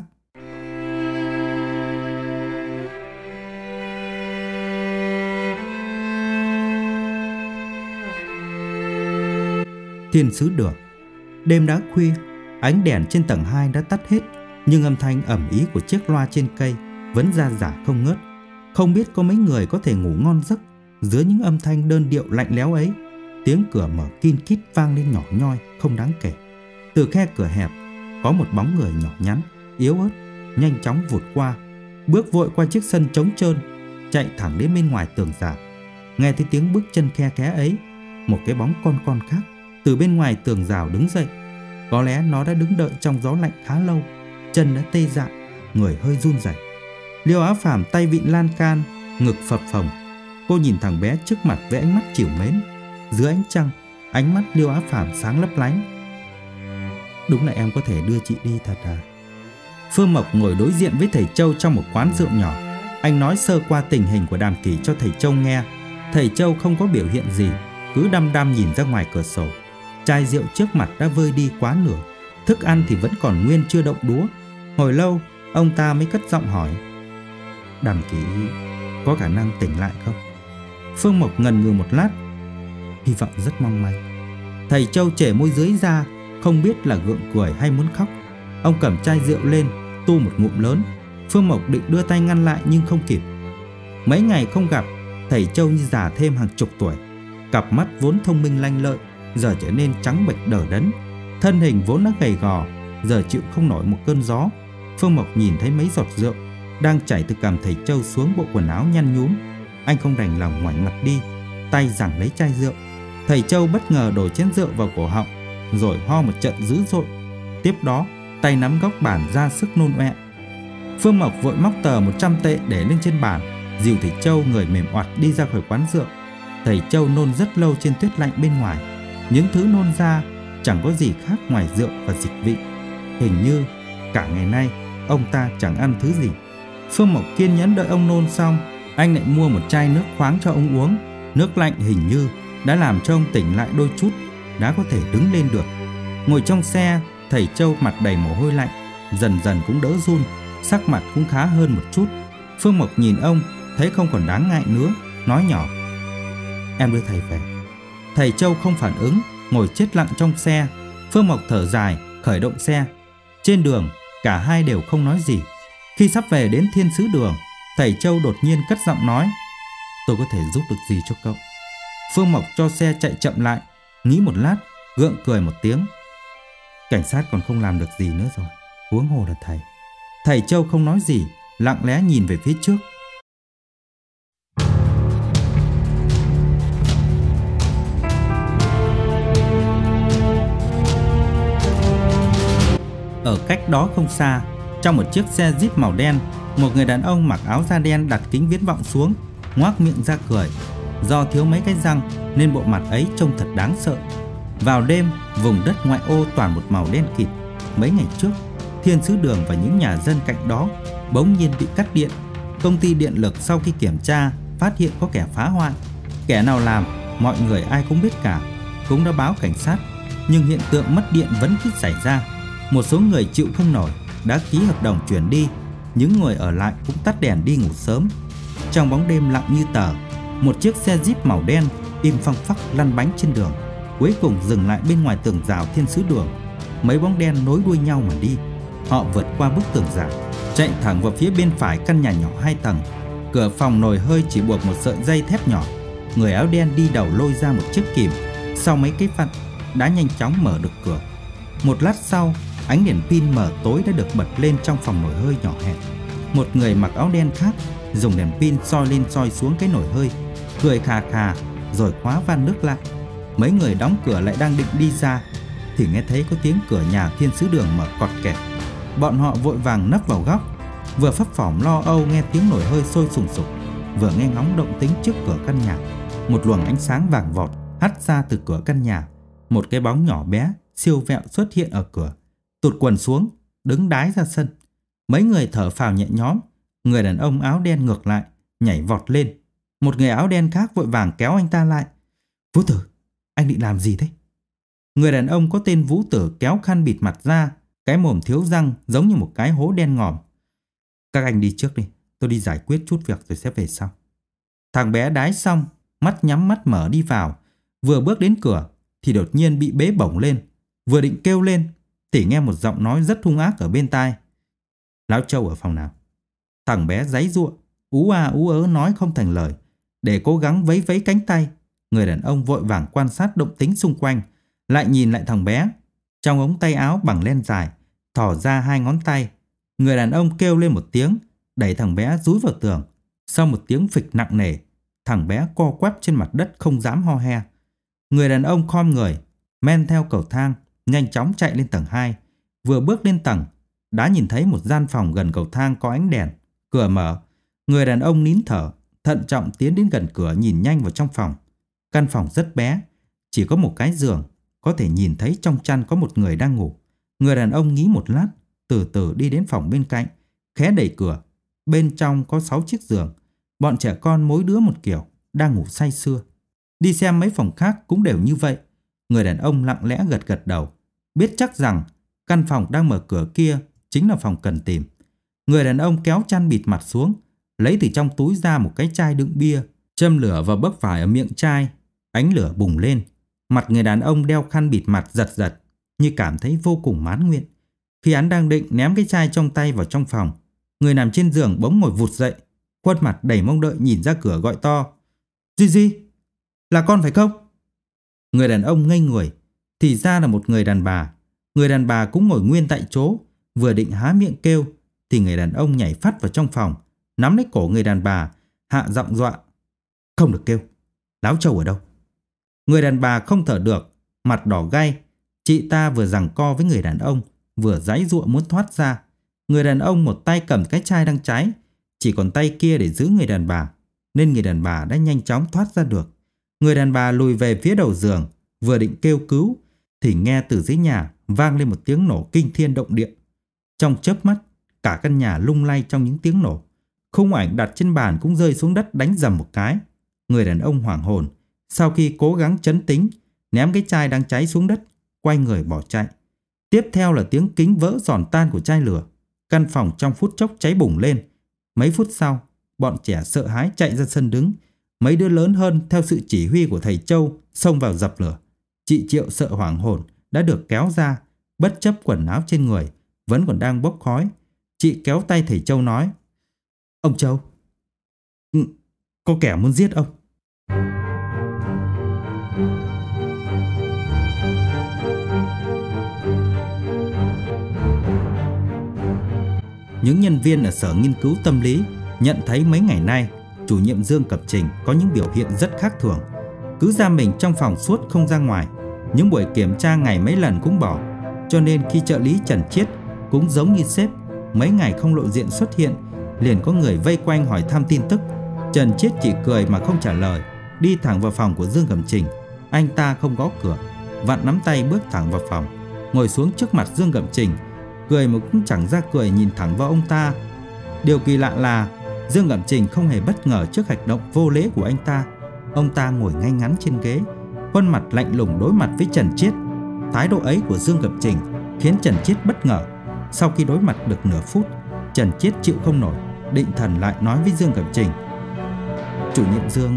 Thiên sứ đường. Đêm đã khuya, ánh đèn trên tầng hai đã tắt hết, nhưng âm thanh ầm ĩ của chiếc loa trên cây vẫn ra rả không ngớt. Không biết có mấy người có thể ngủ ngon giấc dưới những âm thanh đơn điệu lạnh lẽo ấy. Tiếng cửa mở kin kít vang lên nhỏ nhoi, không đáng kể. Từ khe cửa hẹp, có một bóng người nhỏ nhắn, yếu ớt, nhanh chóng vụt qua, bước vội qua chiếc sân trống trơn, chạy thẳng đến bên ngoài tường rào. Nghe thấy tiếng bước chân khe khẽ ấy, một cái bóng con con khác từ bên ngoài tường rào đứng dậy. Có lẽ nó đã đứng đợi trong gió lạnh khá lâu, chân đã tê dại, người hơi run rẩy. Liêu Á Phàm tay vịn lan can, ngực phập phồng. Cô nhìn thằng bé trước mặt với ánh mắt trìu mến. Dưới ánh trăng, ánh mắt Liêu Á Phàm sáng lấp lánh. Đúng là em có thể đưa chị đi thật à? Phương Mộc ngồi đối diện với thầy Châu trong một quán rượu nhỏ. Anh nói sơ qua tình hình của Đàm Kỳ cho thầy Châu nghe. Thầy Châu không có biểu hiện gì, cứ đăm đăm nhìn ra ngoài cửa sổ. Chai rượu trước mặt đã vơi đi quá nửa, thức ăn thì vẫn còn nguyên chưa động đũa. Hồi lâu, ông ta mới cất giọng hỏi. Đàm Kỳ có khả năng tỉnh lại không? Phương Mộc ngần ngừ một lát. Hy vọng rất mong manh. Thầy Châu chẻ môi dưới ra, không biết là gượng cười hay muốn khóc. Ông cầm chai rượu lên, tu một ngụm lớn. Phương Mộc định đưa tay ngăn lại nhưng không kịp. Mấy ngày không gặp, thầy Châu như già thêm hàng chục tuổi. Cặp mắt vốn thông minh lanh lợi giờ trở nên trắng bệch đờ đẫn. Thân hình vốn đã gầy gò giờ chịu không nổi một cơn gió. Phương Mộc nhìn thấy mấy giọt rượu đang chảy từ cằm thầy Châu xuống bộ quần áo nhăn nhúm. Anh không đành lòng ngoảnh mặt đi, tay giằng lấy chai rượu. Thầy Châu bất ngờ đổ chén rượu vào cổ họng, rồi ho một trận dữ dội. Tiếp đó, tay nắm góc bàn ra sức nôn ọe. Phương Mộc vội móc tờ một trăm tệ để lên trên bàn, dìu thầy Châu người mềm oặt đi ra khỏi quán rượu. Thầy Châu nôn rất lâu trên tuyết lạnh bên ngoài. Những thứ nôn ra chẳng có gì khác ngoài rượu và dịch vị. Hình như cả ngày nay ông ta chẳng ăn thứ gì. Phương Mộc kiên nhẫn đợi ông nôn xong, anh lại mua một chai nước khoáng cho ông uống. Nước lạnh hình như đã làm cho ông tỉnh lại đôi chút, đã có thể đứng lên được. Ngồi trong xe, thầy Châu mặt đầy mồ hôi lạnh, dần dần cũng đỡ run, sắc mặt cũng khá hơn một chút. Phương Mộc nhìn ông, thấy không còn đáng ngại nữa, nói nhỏ: "Em đưa thầy về." Thầy Châu không phản ứng, ngồi chết lặng trong xe. Phương Mộc thở dài, khởi động xe. Trên đường, cả hai đều không nói gì. Khi sắp về đến Thiên Sứ Đường, thầy Châu đột nhiên cất giọng nói: "Tôi có thể giúp được gì cho cậu?" Phương Mộc cho xe chạy chậm lại, nghĩ một lát, gượng cười một tiếng: "Cảnh sát còn không làm được gì nữa rồi, huống hồ là thầy." Thầy Châu không nói gì, lặng lẽ nhìn về phía trước. Ở cách đó không xa, trong một chiếc xe Jeep màu đen, một người đàn ông mặc áo da đen đặt kính viễn vọng xuống, ngoác miệng ra cười. Do thiếu mấy cái răng nên bộ mặt ấy trông thật đáng sợ. Vào đêm, vùng đất ngoại ô toàn một màu đen kịt. Mấy ngày trước, Thiên Sứ Đường và những nhà dân cạnh đó bỗng nhiên bị cắt điện. Công ty điện lực sau khi kiểm tra phát hiện có kẻ phá hoại. Kẻ nào làm, mọi người ai cũng biết cả, cũng đã báo cảnh sát. Nhưng hiện tượng mất điện vẫn cứ xảy ra. Một số người chịu không nổi đã ký hợp đồng chuyển đi, những người ở lại cũng tắt đèn đi ngủ sớm. Trong bóng đêm lặng như tờ, một chiếc xe Jeep màu đen im phăng phắc lăn bánh trên đường, cuối cùng dừng lại bên ngoài tường rào Thiên Sứ Đường. Mấy bóng đen nối đuôi nhau mà đi. Họ vượt qua bức tường rào, chạy thẳng vào phía bên phải căn nhà nhỏ hai tầng. Cửa phòng nồi hơi chỉ buộc một sợi dây thép nhỏ. Người áo đen đi đầu lôi ra một chiếc kìm. Sau mấy cái vặn đã nhanh chóng mở được cửa. Một lát sau, ánh đèn pin mờ tối đã được bật lên trong phòng nồi hơi nhỏ hẹp. Một người mặc áo đen khác dùng đèn pin soi lên soi xuống cái nồi hơi, cười khà khà rồi khóa van nước lại. Mấy người đóng cửa lại đang định đi ra thì nghe thấy có tiếng cửa nhà Thiên Sứ Đường mở cọt kẹt. Bọn họ vội vàng nấp vào góc, vừa phấp phỏng lo âu nghe tiếng nồi hơi sôi sùng sục, vừa nghe ngóng động tĩnh trước cửa căn nhà. Một luồng ánh sáng vàng vọt hắt ra từ cửa căn nhà. Một cái bóng nhỏ bé siêu vẹo xuất hiện ở cửa, tụt quần xuống, đứng đái ra sân. Mấy người thở phào nhẹ nhõm. Người đàn ông áo đen ngược lại, nhảy vọt lên. Một người áo đen khác vội vàng kéo anh ta lại. "Vũ Tử, anh định làm gì thế?" Người đàn ông có tên Vũ Tử kéo khăn bịt mặt ra, cái mồm thiếu răng giống như một cái hố đen ngòm. "Các anh đi trước đi, tôi đi giải quyết chút việc rồi sẽ về sau." Thằng bé đái xong, mắt nhắm mắt mở đi vào. Vừa bước đến cửa thì đột nhiên bị bế bổng lên. Vừa định kêu lên thì nghe một giọng nói rất hung ác ở bên tai: "Lão Châu ở phòng nào?" Thằng bé giãy giụa, ú a ú ớ nói không thành lời. Để cố gắng vẫy vẫy cánh tay, người đàn ông vội vàng quan sát động tĩnh xung quanh, lại nhìn lại thằng bé. Trong ống tay áo bằng len dài thò ra hai ngón tay. Người đàn ông kêu lên một tiếng, đẩy thằng bé dúi vào tường. Sau một tiếng phịch nặng nề, thằng bé co quắp trên mặt đất không dám ho he. Người đàn ông khom người, men theo cầu thang, nhanh chóng chạy lên tầng hai. Vừa bước lên tầng, đã nhìn thấy một gian phòng gần cầu thang có ánh đèn. Cửa mở, người đàn ông nín thở, thận trọng tiến đến gần cửa nhìn nhanh vào trong phòng. Căn phòng rất bé, chỉ có một cái giường, có thể nhìn thấy trong chăn có một người đang ngủ. Người đàn ông nghĩ một lát, từ từ đi đến phòng bên cạnh, khẽ đẩy cửa. Bên trong có sáu chiếc giường, bọn trẻ con mỗi đứa một kiểu, đang ngủ say sưa. Đi xem mấy phòng khác cũng đều như vậy. Người đàn ông lặng lẽ gật gật đầu, biết chắc rằng căn phòng đang mở cửa kia chính là phòng cần tìm. Người đàn ông kéo chăn bịt mặt xuống, lấy từ trong túi ra một cái chai đựng bia, châm lửa vào bấc vải ở miệng chai. Ánh lửa bùng lên, mặt người đàn ông đeo khăn bịt mặt giật giật, như cảm thấy vô cùng mãn nguyện. Khi hắn đang định ném cái chai trong tay vào trong phòng, người nằm trên giường bỗng ngồi vụt dậy, khuôn mặt đầy mong đợi nhìn ra cửa gọi to: "Gì gì? Là con phải không?" Người đàn ông ngây người, thì ra là một người đàn bà. Người đàn bà cũng ngồi nguyên tại chỗ, vừa định há miệng kêu thì người đàn ông nhảy phắt vào trong phòng, nắm lấy cổ người đàn bà, hạ giọng dọa: "Không được kêu, Láo Châu ở đâu?" Người đàn bà không thở được, mặt đỏ gay. Chị ta vừa giằng co với người đàn ông, vừa giãy giụa muốn thoát ra. Người đàn ông một tay cầm cái chai đang cháy, chỉ còn tay kia để giữ người đàn bà, nên người đàn bà đã nhanh chóng thoát ra được. Người đàn bà lùi về phía đầu giường, vừa định kêu cứu thì nghe từ dưới nhà vang lên một tiếng nổ kinh thiên động địa. Trong chớp mắt, cả căn nhà lung lay trong những tiếng nổ. Khung ảnh đặt trên bàn cũng rơi xuống đất đánh rầm một cái. Người đàn ông hoảng hồn, sau khi cố gắng trấn tĩnh, ném cái chai đang cháy xuống đất, quay người bỏ chạy. Tiếp theo là tiếng kính vỡ giòn tan của chai lửa. Căn phòng trong phút chốc cháy bùng lên. Mấy phút sau, bọn trẻ sợ hãi chạy ra sân đứng. Mấy đứa lớn hơn theo sự chỉ huy của thầy Châu xông vào dập lửa. Chị Triệu sợ hoảng hồn đã được kéo ra, bất chấp quần áo trên người vẫn còn đang bốc khói. Chị kéo tay thầy Châu nói: "Ông Châu, có kẻ muốn giết ông." Những nhân viên ở Sở Nghiên cứu Tâm lý nhận thấy mấy ngày nay chủ nhiệm Dương Cẩm Trình có những biểu hiện rất khác thường. Cứ giam mình trong phòng suốt không ra ngoài. Những buổi kiểm tra ngày mấy lần cũng bỏ. Cho nên khi trợ lý Trần Chiết cũng giống như sếp, mấy ngày không lộ diện xuất hiện, liền có người vây quanh hỏi thăm tin tức. Trần Chiết chỉ cười mà không trả lời, đi thẳng vào phòng của Dương Cẩm Trình. Anh ta không gõ cửa, vặn nắm tay bước thẳng vào phòng, ngồi xuống trước mặt Dương Cẩm Trình, cười mà cũng chẳng ra cười, nhìn thẳng vào ông ta. Điều kỳ lạ là Dương Cẩm Trình không hề bất ngờ trước hành động vô lễ của anh ta. Ông ta ngồi ngay ngắn trên ghế, khuôn mặt lạnh lùng đối mặt với Trần Chiết. Thái độ ấy của Dương Cẩm Trình khiến Trần Chiết bất ngờ. Sau khi đối mặt được nửa phút, Trần Chiết chịu không nổi, định thần lại nói với Dương Cẩm Trình: "Chủ nhiệm Dương,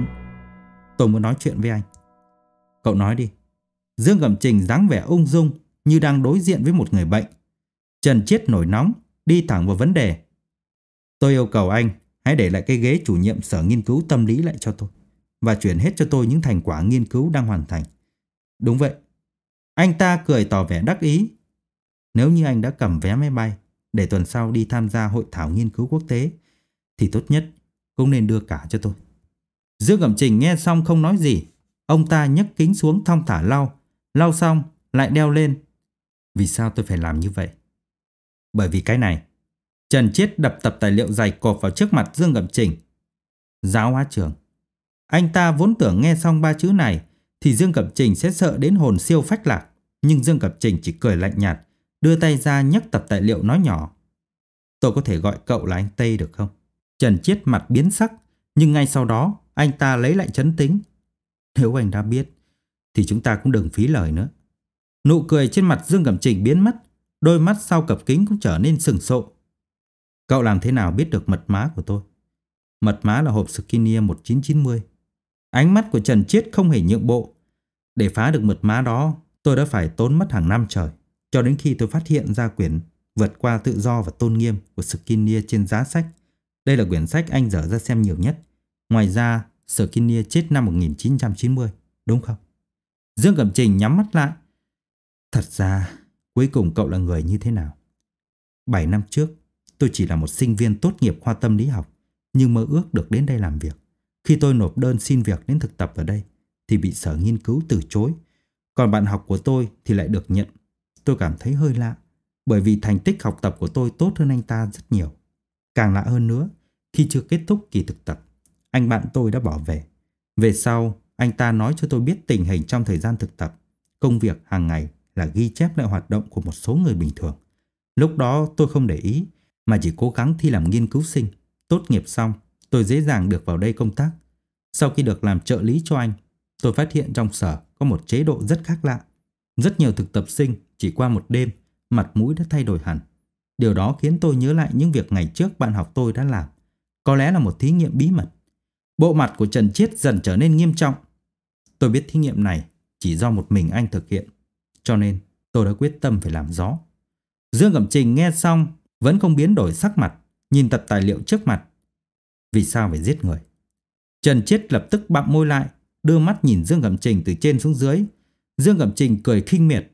tôi muốn nói chuyện với anh." "Cậu nói đi." Dương Cẩm Trình dáng vẻ ung dung như đang đối diện với một người bệnh. Trần Chiết nổi nóng, đi thẳng vào vấn đề: "Tôi yêu cầu anh hãy để lại cái ghế chủ nhiệm Sở Nghiên cứu Tâm lý lại cho tôi, và chuyển hết cho tôi những thành quả nghiên cứu đang hoàn thành." "Đúng vậy." Anh ta cười tỏ vẻ đắc ý. "Nếu như anh đã cầm vé máy bay để tuần sau đi tham gia hội thảo nghiên cứu quốc tế, thì tốt nhất cũng nên đưa cả cho tôi." Dương Cẩm Trình nghe xong không nói gì. Ông ta nhấc kính xuống thong thả lau, lau xong lại đeo lên. "Vì sao tôi phải làm như vậy?" "Bởi vì cái này." Trần Chiết đập tập tài liệu dày cộp vào trước mặt Dương Cẩm Trình. "Giáo hóa trường." Anh ta vốn tưởng nghe xong ba chữ này thì Dương Cẩm Trình sẽ sợ đến hồn siêu phách lạc, nhưng Dương Cẩm Trình chỉ cười lạnh nhạt, đưa tay ra nhấc tập tài liệu nói nhỏ: "Tôi có thể gọi cậu là anh Tây được không?" Trần Chiết mặt biến sắc, nhưng ngay sau đó anh ta lấy lại trấn tĩnh. "Nếu anh đã biết thì chúng ta cũng đừng phí lời nữa." Nụ cười trên mặt Dương Cẩm Trình biến mất, đôi mắt sau cặp kính cũng trở nên sừng sộ. "Cậu làm thế nào biết được mật mã của tôi?" "Mật mã là hộp Skinner một chín chín không." Ánh mắt của Trần Chiết không hề nhượng bộ. "Để phá được mật mã đó, tôi đã phải tốn mất hàng năm trời, cho đến khi tôi phát hiện ra quyển Vượt qua tự do và tôn nghiêm của Skinner trên giá sách. Đây là quyển sách anh dở ra xem nhiều nhất. Ngoài ra, Skinner chết năm một nghìn chín trăm chín mươi, đúng không?" Dương Cẩm Trình nhắm mắt lại. "Thật ra, cuối cùng cậu là người như thế nào? Bảy năm trước, tôi chỉ là một sinh viên tốt nghiệp khoa tâm lý học, nhưng mơ ước được đến đây làm việc. Khi tôi nộp đơn xin việc đến thực tập ở đây, thì bị Sở Nghiên cứu từ chối. Còn bạn học của tôi thì lại được nhận. Tôi cảm thấy hơi lạ, bởi vì thành tích học tập của tôi tốt hơn anh ta rất nhiều. Càng lạ hơn nữa, khi chưa kết thúc kỳ thực tập, anh bạn tôi đã bỏ về. Về sau, anh ta nói cho tôi biết tình hình trong thời gian thực tập. Công việc hàng ngày là ghi chép lại hoạt động của một số người bình thường. Lúc đó tôi không để ý, mà chỉ cố gắng thi làm nghiên cứu sinh. Tốt nghiệp xong, tôi dễ dàng được vào đây công tác. Sau khi được làm trợ lý cho anh, tôi phát hiện trong sở có một chế độ rất khác lạ. Rất nhiều thực tập sinh chỉ qua một đêm, mặt mũi đã thay đổi hẳn. Điều đó khiến tôi nhớ lại những việc ngày trước bạn học tôi đã làm. Có lẽ là một thí nghiệm bí mật." Bộ mặt của Trần Chiết dần trở nên nghiêm trọng. "Tôi biết thí nghiệm này chỉ do một mình anh thực hiện, cho nên tôi đã quyết tâm phải làm rõ." Dương Cẩm Trình nghe xong vẫn không biến đổi sắc mặt, nhìn tập tài liệu trước mặt. "Vì sao phải giết người?" Trần Chiết lập tức bặm môi lại, đưa mắt nhìn Dương Cẩm Trình từ trên xuống dưới. Dương Cẩm Trình cười khinh miệt.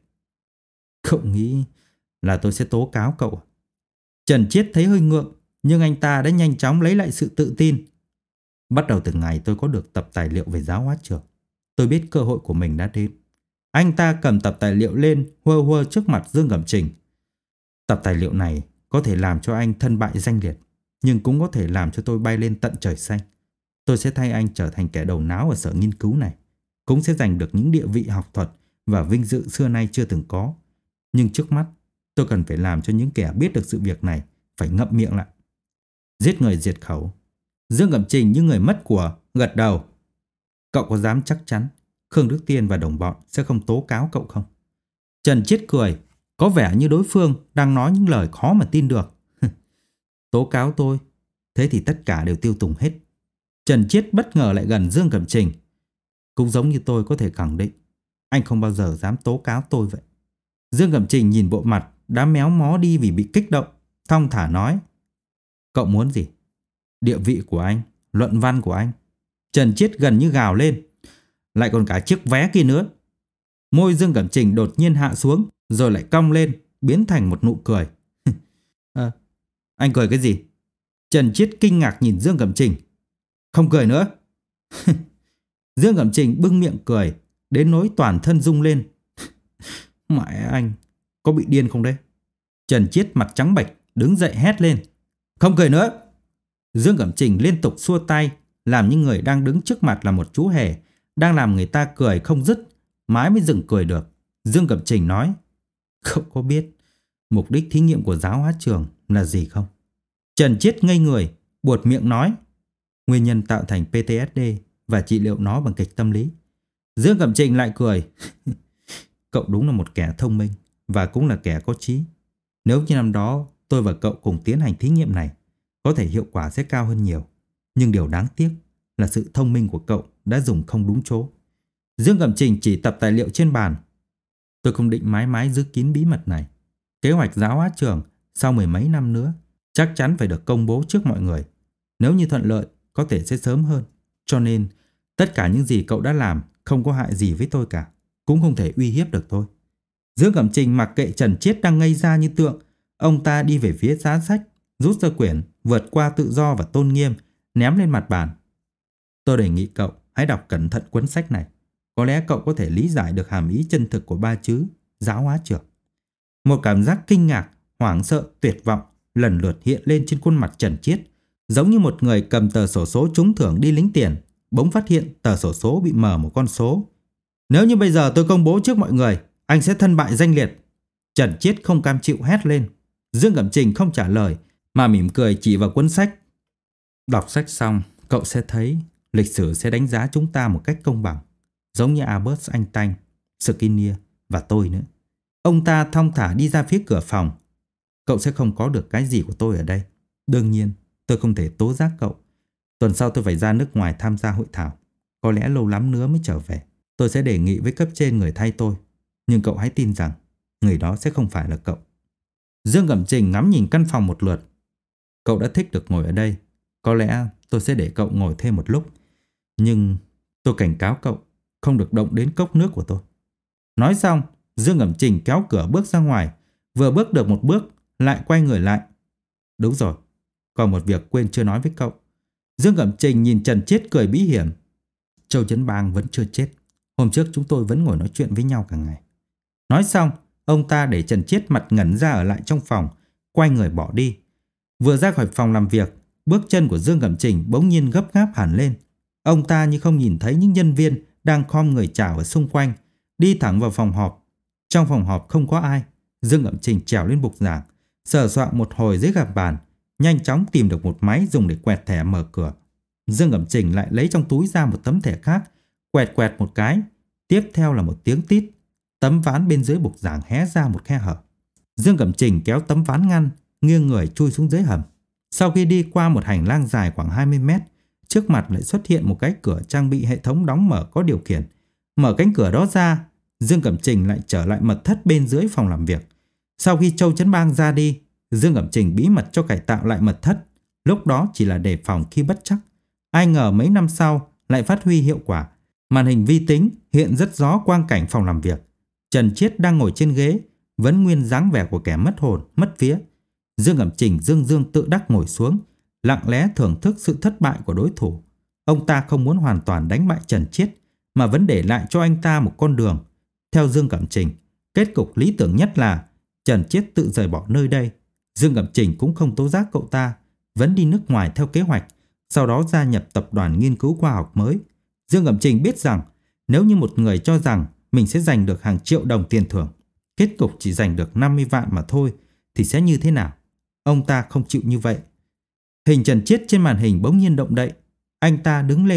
"Cậu nghĩ là tôi sẽ tố cáo cậu?" Trần Chiết thấy hơi ngượng, nhưng anh ta đã nhanh chóng lấy lại sự tự tin. "Bắt đầu từ ngày tôi có được tập tài liệu về giáo hóa trường, tôi biết cơ hội của mình đã đến." Anh ta cầm tập tài liệu lên, huơ huơ trước mặt Dương Cẩm Trình. "Tập tài liệu này có thể làm cho anh thân bại danh liệt, nhưng cũng có thể làm cho tôi bay lên tận trời xanh. Tôi sẽ thay anh trở thành kẻ đầu não ở sở nghiên cứu này, cũng sẽ giành được những địa vị học thuật và vinh dự xưa nay chưa từng có. Nhưng trước mắt, tôi cần phải làm cho những kẻ biết được sự việc này phải ngậm miệng lại." Giết người diệt khẩu. Dương Cẩm Trình như người mất của, gật đầu. Cậu có dám chắc chắn Khương Đức Tiên và đồng bọn sẽ không tố cáo cậu không? Trần Chiết cười, có vẻ như đối phương đang nói những lời khó mà tin được. Tố cáo tôi? Thế thì tất cả đều tiêu tùng hết. Trần Chiết bất ngờ lại gần Dương Cẩm Trình. Cũng giống như tôi có thể khẳng định, anh không bao giờ dám tố cáo tôi vậy. Dương Cẩm Trình nhìn bộ mặt đã méo mó đi vì bị kích động, thong thả nói. Cậu muốn gì? Địa vị của anh, luận văn của anh. Trần Chiết gần như gào lên. Lại còn cả chiếc vé kia nữa. Môi Dương Cẩm Trình đột nhiên hạ xuống, rồi lại cong lên, biến thành một nụ cười. À, anh cười cái gì? Trần Chiết kinh ngạc nhìn Dương Cẩm Trình. Không cười nữa. Dương Cẩm Trình bưng miệng cười, đến nỗi toàn thân rung lên. Mẹ anh, có bị điên không đấy? Trần Chiết mặt trắng bệch, đứng dậy hét lên. Không cười nữa. Dương Cẩm Trình liên tục xua tay, làm như người đang đứng trước mặt là một chú hề, đang làm người ta cười không dứt, mãi mới dừng cười được. Dương Cẩm Trình nói. Cậu có biết mục đích thí nghiệm của giáo hóa trường là gì không? Trần Chiết ngây người, buột miệng nói. Nguyên nhân tạo thành pê tê ét đê và trị liệu nó bằng kịch tâm lý. Dương Cẩm Trình lại cười. Cậu đúng là một kẻ thông minh và cũng là kẻ có trí. Nếu như năm đó tôi và cậu cùng tiến hành thí nghiệm này, có thể hiệu quả sẽ cao hơn nhiều. Nhưng điều đáng tiếc là sự thông minh của cậu đã dùng không đúng chỗ. Dương Cẩm Trình chỉ tập tài liệu trên bàn. Tôi không định mãi mãi giữ kín bí mật này. Kế hoạch giáo hóa trường sau mười mấy năm nữa chắc chắn phải được công bố trước mọi người. Nếu như thuận lợi, có thể sẽ sớm hơn. Cho nên, tất cả những gì cậu đã làm không có hại gì với tôi cả, cũng không thể uy hiếp được tôi. Dương Cẩm Trình mặc kệ Trần Chiết đang ngây ra như tượng. Ông ta đi về phía giá sách, rút ra quyển Vượt qua tự do và tôn nghiêm, ném lên mặt bàn. Tôi đề nghị cậu hãy đọc cẩn thận cuốn sách này. Có lẽ cậu có thể lý giải được hàm ý chân thực của ba chữ giáo hóa trường. Một cảm giác kinh ngạc, hoảng sợ, tuyệt vọng lần lượt hiện lên trên khuôn mặt Trần Chiết, giống như một người cầm tờ xổ số trúng thưởng đi lính tiền, bỗng phát hiện tờ xổ số bị mờ một con số. Nếu như bây giờ tôi công bố trước mọi người, anh sẽ thân bại danh liệt. Trần Chiết không cam chịu hét lên. Dương Cẩm Trình không trả lời, mà mỉm cười chỉ vào cuốn sách. Đọc sách xong, cậu sẽ thấy lịch sử sẽ đánh giá chúng ta một cách công bằng, giống như Albert Einstein, Skinner và tôi nữa. Ông ta thong thả đi ra phía cửa phòng. Cậu sẽ không có được cái gì của tôi ở đây. Đương nhiên, tôi không thể tố giác cậu. Tuần sau tôi phải ra nước ngoài tham gia hội thảo. Có lẽ lâu lắm nữa mới trở về. Tôi sẽ đề nghị với cấp trên người thay tôi. Nhưng cậu hãy tin rằng người đó sẽ không phải là cậu. Dương Cẩm Trình ngắm nhìn căn phòng một lượt. Cậu đã thích được ngồi ở đây. Có lẽ tôi sẽ để cậu ngồi thêm một lúc. Nhưng tôi cảnh cáo cậu không được động đến cốc nước của tôi. Nói xong, Dương Cẩm Trình kéo cửa bước ra ngoài. Vừa bước được một bước, lại quay người lại. Đúng rồi, còn một việc quên chưa nói với cậu. Dương Cẩm Trình nhìn Trần Chiết cười bí hiểm. Châu Chấn Bang vẫn chưa chết. Hôm trước chúng tôi vẫn ngồi nói chuyện với nhau cả ngày. Nói xong, ông ta để Trần Chiết mặt ngẩn ra ở lại trong phòng, quay người bỏ đi. Vừa ra khỏi phòng làm việc, bước chân của Dương Cẩm Trình bỗng nhiên gấp gáp hẳn lên. Ông ta như không nhìn thấy những nhân viên đang khom người chào ở xung quanh, đi thẳng vào phòng họp. Trong phòng họp không có ai. Dương Cẩm Trình trèo lên bục giảng, sờ soạng một hồi dưới gạt bàn, nhanh chóng tìm được một máy dùng để quẹt thẻ mở cửa. Dương Cẩm Trình lại lấy trong túi ra một tấm thẻ khác, quẹt quẹt một cái. Tiếp theo là một tiếng tít. Tấm ván bên dưới bục giảng hé ra một khe hở. Dương Cẩm Trình kéo tấm ván ngăn, nghiêng người chui xuống dưới hầm. Sau khi đi qua một hành lang dài khoảng hai mươi mét, trước mặt lại xuất hiện một cái cửa trang bị hệ thống đóng mở có điều khiển. Mở cánh cửa đó ra, Dương Cẩm Trình lại trở lại mật thất bên dưới phòng làm việc. Sau khi Châu Chấn Bang ra đi, Dương Cẩm Trình bí mật cho cải tạo lại mật thất. Lúc đó chỉ là đề phòng khi bất chắc. Ai ngờ mấy năm sau lại phát huy hiệu quả. Màn hình vi tính hiện rất rõ quang cảnh phòng làm việc. Trần Chiết đang ngồi trên ghế, vẫn nguyên dáng vẻ của kẻ mất hồn, mất vía. Dương Cẩm Trình dương dương tự đắc ngồi xuống, lặng lẽ thưởng thức sự thất bại của đối thủ. Ông ta không muốn hoàn toàn đánh bại Trần Chiết, mà vẫn để lại cho anh ta một con đường. Theo Dương Cẩm Trình, kết cục lý tưởng nhất là Trần Chiết tự rời bỏ nơi đây. Dương Cẩm Trình cũng không tố giác cậu ta, vẫn đi nước ngoài theo kế hoạch, sau đó gia nhập tập đoàn nghiên cứu khoa học mới. Dương Cẩm Trình biết rằng nếu như một người cho rằng mình sẽ giành được hàng triệu đồng tiền thưởng, kết cục chỉ giành được năm mươi vạn mà thôi, thì sẽ như thế nào? Ông ta không chịu như vậy. Hình Trần Chiết trên màn hình bỗng nhiên động đậy. Anh ta đứng lên,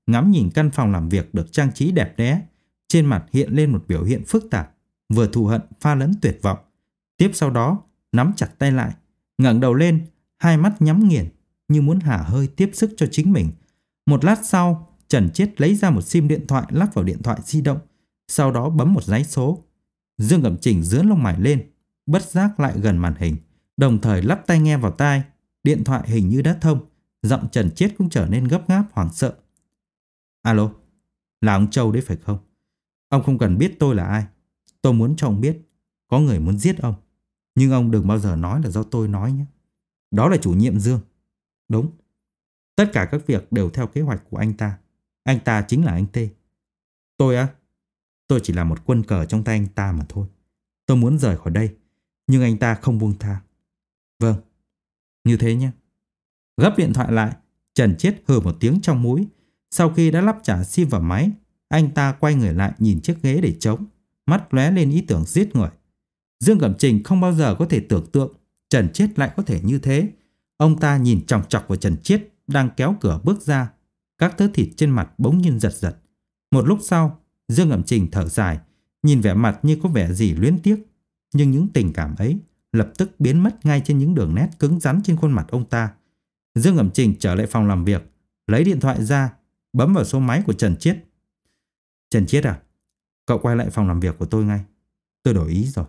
ngắm nhìn căn phòng làm việc được trang trí đẹp đẽ. Trên mặt hiện lên một biểu hiện phức tạp, vừa thù hận pha lẫn tuyệt vọng. Tiếp sau đó, nắm chặt tay lại, ngẩng đầu lên, hai mắt nhắm nghiền như muốn hả hơi tiếp sức cho chính mình. Một lát sau, Trần Chiết lấy ra một sim điện thoại lắp vào điện thoại di động, sau đó bấm một dãy số. Dương Cẩm Trình giương lông mày lên, bất giác lại gần màn hình, đồng thời lắp tai nghe vào tai. Điện thoại hình như đã thông, giọng Trần Chiết cũng trở nên gấp gáp hoảng sợ. Alo, là ông Châu đấy phải không? Ông không cần biết tôi là ai. Tôi muốn cho ông biết, có người muốn giết ông. Nhưng ông đừng bao giờ nói là do tôi nói nhé. Đó là chủ nhiệm Dương. Đúng. Tất cả các việc đều theo kế hoạch của anh ta. Anh ta chính là anh T. Tôi á? Tôi chỉ là một quân cờ trong tay anh ta mà thôi. Tôi muốn rời khỏi đây, nhưng anh ta không buông tha. Vâng, như thế nhé. Gấp điện thoại lại, Trần Chiết hừ một tiếng trong mũi. Sau khi đã lắp trả sim vào máy, anh ta quay người lại nhìn chiếc ghế để trống, mắt lóe lên ý tưởng giết người. Dương Cẩm Trình không bao giờ có thể tưởng tượng Trần Chiết lại có thể như thế. Ông ta nhìn chòng chọc vào Trần Chiết đang kéo cửa bước ra. Các thớ thịt trên mặt bỗng nhiên giật giật. Một lúc sau, Dương Cẩm Trình thở dài, nhìn vẻ mặt như có vẻ gì luyến tiếc. Nhưng những tình cảm ấy lập tức biến mất ngay trên những đường nét cứng rắn trên khuôn mặt ông ta. Dương Cẩm Trình trở lại phòng làm việc, lấy điện thoại ra, bấm vào số máy của Trần Chiết. Trần Chiết à, cậu quay lại phòng làm việc của tôi ngay. Tôi đổi ý rồi.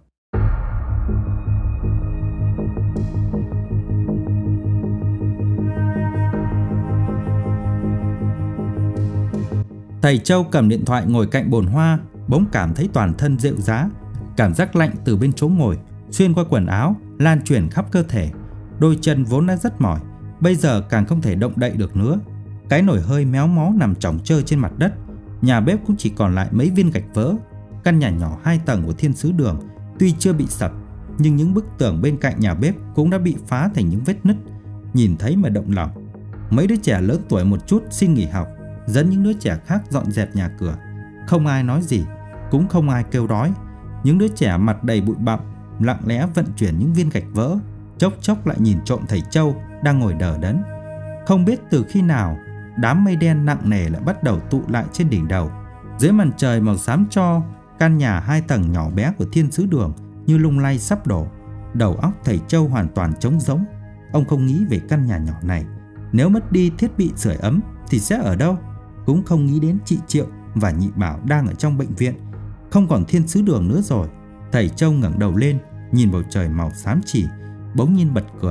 Thầy Châu cầm điện thoại ngồi cạnh bồn hoa, bỗng cảm thấy toàn thân rệu rã. Cảm giác lạnh từ bên chỗ ngồi xuyên qua quần áo, lan truyền khắp cơ thể. Đôi chân vốn đã rất mỏi, bây giờ càng không thể động đậy được nữa. Cái nồi hơi méo mó nằm chỏng chơ trên mặt đất. Nhà bếp cũng chỉ còn lại mấy viên gạch vỡ. Căn nhà nhỏ hai tầng của Thiên Sứ Đường tuy chưa bị sập, nhưng những bức tường bên cạnh nhà bếp cũng đã bị phá thành những vết nứt. Nhìn thấy mà động lòng. Mấy đứa trẻ lớn tuổi một chút xin nghỉ học, dẫn những đứa trẻ khác dọn dẹp nhà cửa. Không ai nói gì, cũng không ai kêu đói. Những đứa trẻ mặt đầy bụi bặm lặng lẽ vận chuyển những viên gạch vỡ, chốc chốc lại nhìn trộm thầy Châu đang ngồi đờ đẫn. Không biết từ khi nào, đám mây đen nặng nề lại bắt đầu tụ lại trên đỉnh đầu. Dưới màn trời màu xám tro, căn nhà hai tầng nhỏ bé của Thiên Sứ Đường như lung lay sắp đổ. Đầu óc thầy Châu hoàn toàn trống rỗng. Ông không nghĩ về căn nhà nhỏ này. Nếu mất đi thiết bị sưởi ấm thì sẽ ở đâu? Cũng không nghĩ đến chị Triệu và nhị Bảo đang ở trong bệnh viện. Không còn Thiên Sứ Đường nữa rồi. Thầy Châu ngẩng đầu lên, nhìn bầu trời màu xám chì, bỗng nhiên bật cười.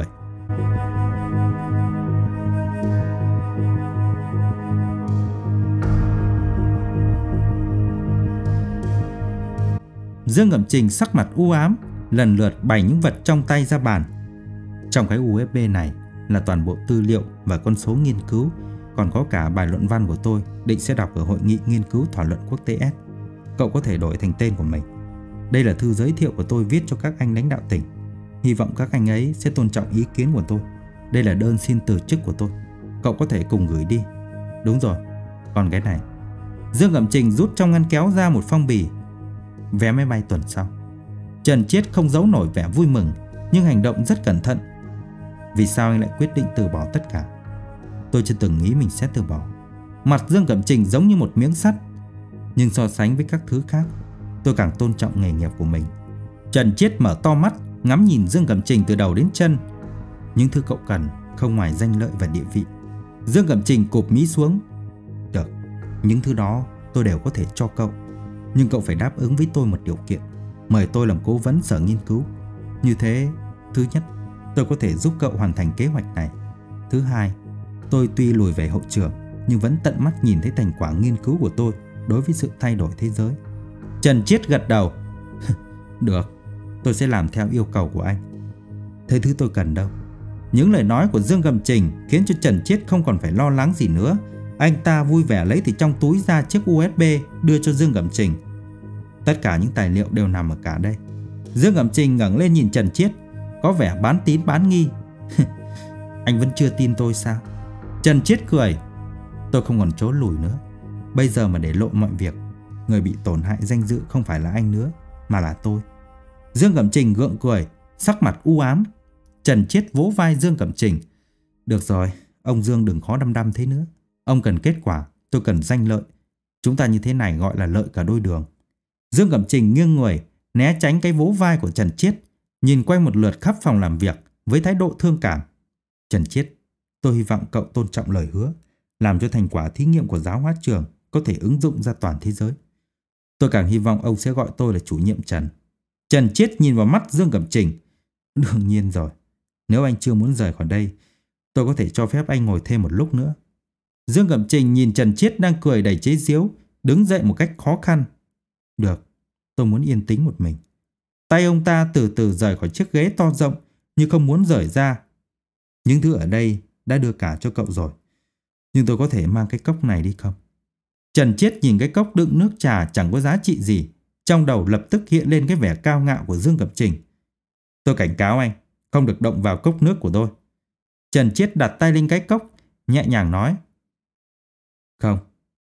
Dương Cẩm Trình sắc mặt u ám, lần lượt bày những vật trong tay ra bàn. Trong cái u ét bê này là toàn bộ tư liệu và con số nghiên cứu, còn có cả bài luận văn của tôi định sẽ đọc ở hội nghị nghiên cứu thảo luận quốc tế S. Cậu có thể đổi thành tên của mình. Đây là thư giới thiệu của tôi viết cho các anh lãnh đạo tỉnh. Hy vọng các anh ấy sẽ tôn trọng ý kiến của tôi. Đây là đơn xin từ chức của tôi. Cậu có thể cùng gửi đi. Đúng rồi, còn cái này. Dương Cẩm Trình rút trong ngăn kéo ra một phong bì. Vé máy bay tuần sau. Trần Chiết không giấu nổi vẻ vui mừng, nhưng hành động rất cẩn thận. Vì sao anh lại quyết định từ bỏ tất cả? Tôi chưa từng nghĩ mình sẽ từ bỏ. Mặt Dương Cẩm Trình giống như một miếng sắt. Nhưng so sánh với các thứ khác, tôi càng tôn trọng nghề nghiệp của mình. Trần Chiết mở to mắt, ngắm nhìn Dương Cẩm Trình từ đầu đến chân. Những thứ cậu cần không ngoài danh lợi và địa vị. Dương Cẩm Trình cụp mí xuống. Được, những thứ đó tôi đều có thể cho cậu. Nhưng cậu phải đáp ứng với tôi một điều kiện. Mời tôi làm cố vấn sở nghiên cứu. Như thế, thứ nhất, tôi có thể giúp cậu hoàn thành kế hoạch này. Thứ hai, tôi tuy lùi về hậu trường, nhưng vẫn tận mắt nhìn thấy thành quả nghiên cứu của tôi đối với sự thay đổi thế giới. Trần Chiết gật đầu. Được, tôi sẽ làm theo yêu cầu của anh. Thế thứ tôi cần đâu? Những lời nói của Dương Cẩm Trình khiến cho Trần Chiết không còn phải lo lắng gì nữa. Anh ta vui vẻ lấy từ trong túi ra chiếc u ét bê đưa cho Dương Cẩm Trình. Tất cả những tài liệu đều nằm ở cả đây. Dương Cẩm Trình ngẩng lên nhìn Trần Chiết, có vẻ bán tín bán nghi. Anh vẫn chưa tin tôi sao? Trần Chiết cười. Tôi không còn trốn lùi nữa. Bây giờ mà để lộ mọi việc, người bị tổn hại danh dự không phải là anh nữa, mà là tôi. Dương Cẩm Trình gượng cười, sắc mặt u ám. Trần Chiết vỗ vai Dương Cẩm Trình. Được rồi, ông Dương đừng khó đăm đăm thế nữa. Ông cần kết quả, Tôi cần danh lợi. Chúng ta như thế này gọi là lợi cả đôi đường. Dương Cẩm Trình nghiêng người, né tránh cái vỗ vai của Trần Chiết, nhìn quanh một lượt khắp phòng làm việc với thái độ thương cảm. Trần Chiết, tôi hy vọng cậu tôn trọng lời hứa, làm cho thành quả thí nghiệm của giáo hóa trường có thể ứng dụng ra toàn thế giới. Tôi càng hy vọng ông sẽ gọi tôi là chủ nhiệm Trần. Trần Chiết nhìn vào mắt Dương Cẩm Trình. Đương nhiên rồi. Nếu anh chưa muốn rời khỏi đây, tôi có thể cho phép anh ngồi thêm một lúc nữa. Dương Cẩm Trình nhìn Trần Chiết đang cười đầy chế giễu, đứng dậy một cách khó khăn. Được, tôi muốn yên tĩnh một mình. Tay ông ta từ từ rời khỏi chiếc ghế to rộng như không muốn rời ra. Những thứ ở đây đã đưa cả cho cậu rồi. Nhưng tôi có thể mang cái cốc này đi không? Trần Chiết nhìn cái cốc đựng nước trà chẳng có giá trị gì. Trong đầu lập tức hiện lên cái vẻ cao ngạo của Dương Cẩm Trình. Tôi cảnh cáo anh, không được động vào cốc nước của tôi. Trần Chiết đặt tay lên cái cốc, nhẹ nhàng nói. Không.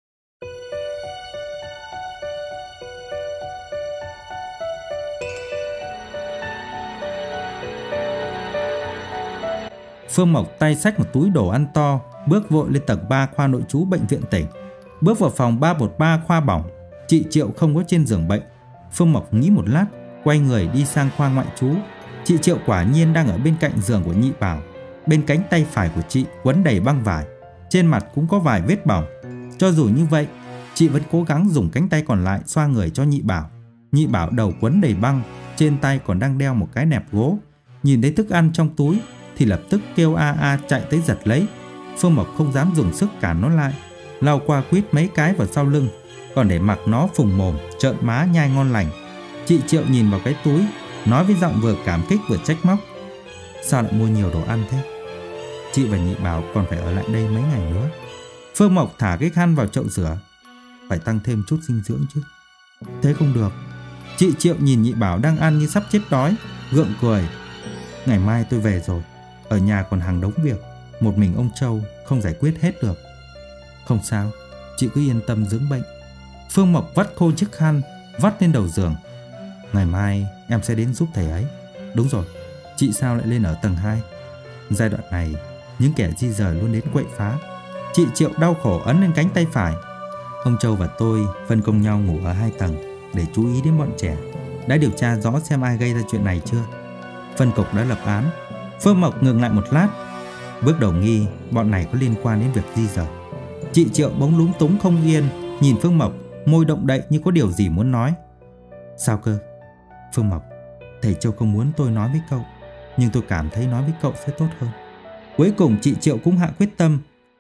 Phương Mộc tay xách một túi đồ ăn to, bước vội lên tầng ba khoa nội trú bệnh viện tỉnh. Bước vào phòng ba một ba khoa bỏng, chị Triệu không có trên giường bệnh. Phương Mộc nghĩ một lát, quay người đi sang khoa ngoại trú. Chị Triệu quả nhiên đang ở bên cạnh giường của Nhị Bảo. Bên cánh tay phải của chị quấn đầy băng vải, trên mặt cũng có vài vết bỏng. Cho dù như vậy, chị vẫn cố gắng dùng cánh tay còn lại xoa người cho Nhị Bảo. Nhị Bảo đầu quấn đầy băng, trên tay còn đang đeo một cái nẹp gỗ. Nhìn thấy thức ăn trong túi thì lập tức kêu a a chạy tới giật lấy. Phương Mộc không dám dùng sức cản nó lại, lau qua quýt mấy cái vào sau lưng, còn để mặc nó phùng mồm trợn má nhai ngon lành. Chị Triệu nhìn vào cái túi, nói với giọng vừa cảm kích vừa trách móc. Sao lại mua nhiều đồ ăn thế? Chị và Nhị Bảo còn phải ở lại đây mấy ngày nữa. Phương Mộc thả cái khăn vào chậu rửa. Phải tăng thêm chút dinh dưỡng chứ. Thế không được. Chị Triệu nhìn Nhị Bảo đang ăn như sắp chết đói, gượng cười. Ngày mai tôi về rồi, ở nhà còn hàng đống việc, một mình ông Châu không giải quyết hết được. Không sao, chị cứ yên tâm dưỡng bệnh. Phương Mộc vắt khô chiếc khăn, vắt lên đầu giường. Ngày mai em sẽ đến giúp thầy ấy. Đúng rồi, chị sao lại lên ở tầng hai? Giai đoạn này, những kẻ di rời luôn đến quậy phá. Chị Triệu đau khổ ấn lên cánh tay phải. Ông Châu và tôi phân công nhau ngủ ở hai tầng để chú ý đến bọn trẻ. Đã điều tra rõ xem ai gây ra chuyện này chưa? Phân cục đã lập án. Phương Mộc ngừng lại một lát. Bước đầu nghi bọn này có liên quan đến việc di rời. Chị Triệu bỗng lúng túng không yên, nhìn Phương Mộc, môi động đậy như có điều gì muốn nói. Sao cơ? Phương Mộc, thầy Châu không muốn tôi nói với cậu, nhưng tôi cảm thấy nói với cậu sẽ tốt hơn. Cuối cùng chị Triệu cũng hạ quyết tâm.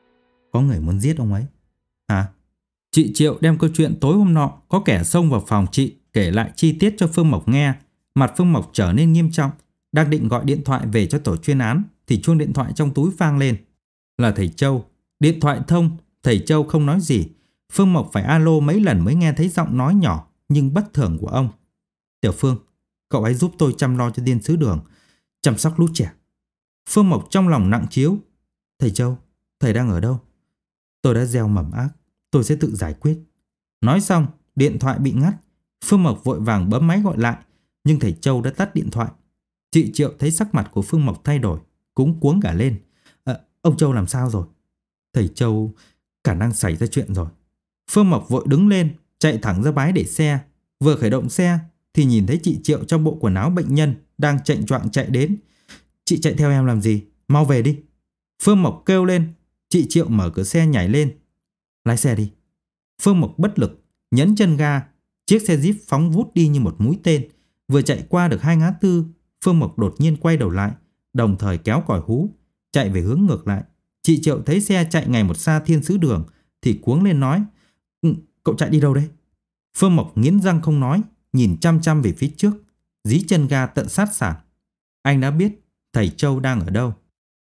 Có người muốn giết ông ấy. Hả? Chị Triệu đem câu chuyện tối hôm nọ có kẻ xông vào phòng chị kể lại chi tiết cho Phương Mộc nghe. Mặt Phương Mộc trở nên nghiêm trọng. Đang định gọi điện thoại về cho tổ chuyên án thì chuông điện thoại trong túi vang lên. Là thầy Châu. Điện thoại thông, thầy Châu không nói gì. Phương Mộc phải alo mấy lần mới nghe thấy giọng nói nhỏ nhưng bất thường của ông. Tiểu Phương, cậu ấy giúp tôi chăm lo cho Tiên Sứ Đường, chăm sóc lũ trẻ. Phương Mộc trong lòng nặng chiếu. Thầy Châu, thầy đang ở đâu? Tôi đã gieo mầm ác, tôi sẽ tự giải quyết. Nói xong, điện thoại bị ngắt. Phương Mộc vội vàng bấm máy gọi lại, nhưng thầy Châu đã tắt điện thoại. Chị Triệu thấy sắc mặt của Phương Mộc thay đổi, cũng cuống cả lên. À, ông Châu làm sao rồi? Thầy Châu, khả năng xảy ra chuyện rồi. Phương Mộc vội đứng lên, chạy thẳng ra bãi để xe. Vừa khởi động xe thì nhìn thấy chị Triệu trong bộ quần áo bệnh nhân đang chệnh choạng chạy đến. Chị chạy theo em làm gì? Mau về đi. Phương Mộc kêu lên. Chị Triệu mở cửa xe nhảy lên. Lái xe đi. Phương Mộc bất lực, nhấn chân ga. Chiếc xe Jeep phóng vút đi như một mũi tên. Vừa chạy qua được hai ngã tư, Phương Mộc đột nhiên quay đầu lại, đồng thời kéo còi hú, chạy về hướng ngược lại. Chị Triệu thấy xe chạy ngày một xa Thiên Sứ Đường thì cuống lên nói. Ừ, cậu chạy đi đâu đấy? Phương Mộc nghiến răng không nói, nhìn chăm chăm về phía trước, dí chân ga tận sát sàn. Anh đã biết thầy Châu đang ở đâu.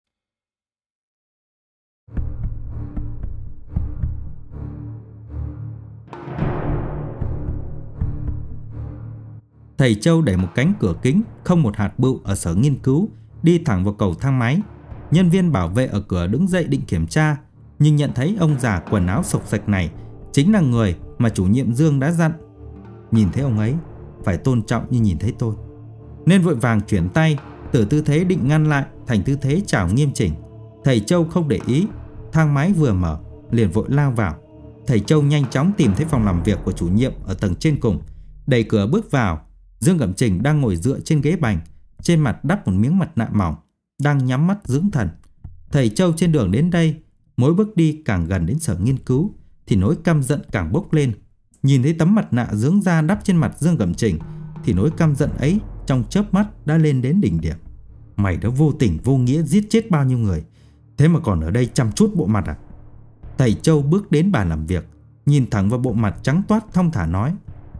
Thầy Châu đẩy một cánh cửa kính không một hạt bụi ở sở nghiên cứu, đi thẳng vào cầu thang máy. Nhân viên bảo vệ ở cửa đứng dậy định kiểm tra, nhưng nhận thấy ông già quần áo sộc sạch này chính là người mà chủ nhiệm Dương đã dặn. Nhìn thấy ông ấy phải tôn trọng như nhìn thấy tôi, nên vội vàng chuyển tay từ tư thế định ngăn lại thành tư thế chào nghiêm chỉnh. Thầy Châu không để ý, thang máy vừa mở liền vội lao vào. Thầy Châu nhanh chóng tìm thấy phòng làm việc của chủ nhiệm ở tầng trên cùng. Đẩy cửa bước vào, Dương Cẩm Trình đang ngồi dựa trên ghế bành, trên mặt đắp một miếng mặt nạ mỏng, đang nhắm mắt dưỡng thần. Thầy Châu trên đường đến đây, mỗi bước đi càng gần đến sở nghiên cứu thì nỗi căm giận càng bốc lên. Nhìn thấy tấm mặt nạ dưỡng da đắp trên mặt Dương Cẩm Trình thì nỗi căm giận ấy trong chớp mắt đã lên đến đỉnh điểm. Mày đã vô tình vô nghĩa giết chết bao nhiêu người, thế mà còn ở đây chăm chút bộ mặt à? Thầy Châu bước đến bàn làm việc, nhìn thẳng vào bộ mặt trắng toát thong thả nói: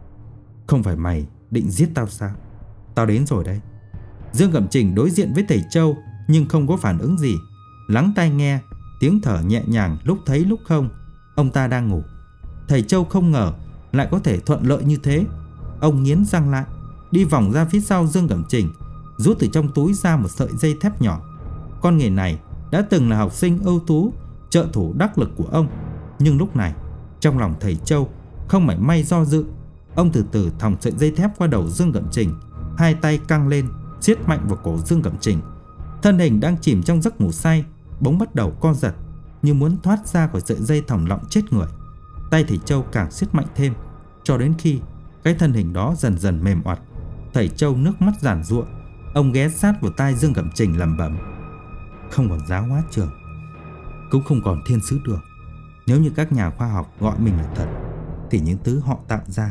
Không phải mày định giết tao sao? Tao đến rồi đây. Dương Cẩm Trình đối diện với thầy Châu nhưng không có phản ứng gì, lắng tai nghe tiếng thở nhẹ nhàng lúc thấy lúc không. Ông ta đang ngủ. Thầy Châu không ngờ lại có thể thuận lợi như thế. Ông nghiến răng lại, đi vòng ra phía sau Dương Cẩm Trình, rút từ trong túi ra một sợi dây thép nhỏ. Con nghề này đã từng là học sinh ưu tú, trợ thủ đắc lực của ông. Nhưng lúc này trong lòng thầy Châu không mảy may do dự. Ông từ từ thòng sợi dây thép qua đầu Dương Cẩm Trình, hai tay căng lên siết mạnh vào cổ Dương Cẩm Trình. Thân hình đang chìm trong giấc ngủ say bỗng bắt đầu co giật, như muốn thoát ra khỏi sợi dây thòng lọng chết người. Tay thầy Châu càng siết mạnh thêm, cho đến khi cái thân hình đó dần dần mềm oặt. Thầy Châu nước mắt giàn giụa. Ông ghé sát vào tai Dương Cẩm Trình lẩm bẩm: Không còn giáo hóa trường, cũng không còn thiên sứ đường. Nếu như các nhà khoa học gọi mình là thần, thì những thứ họ tạo ra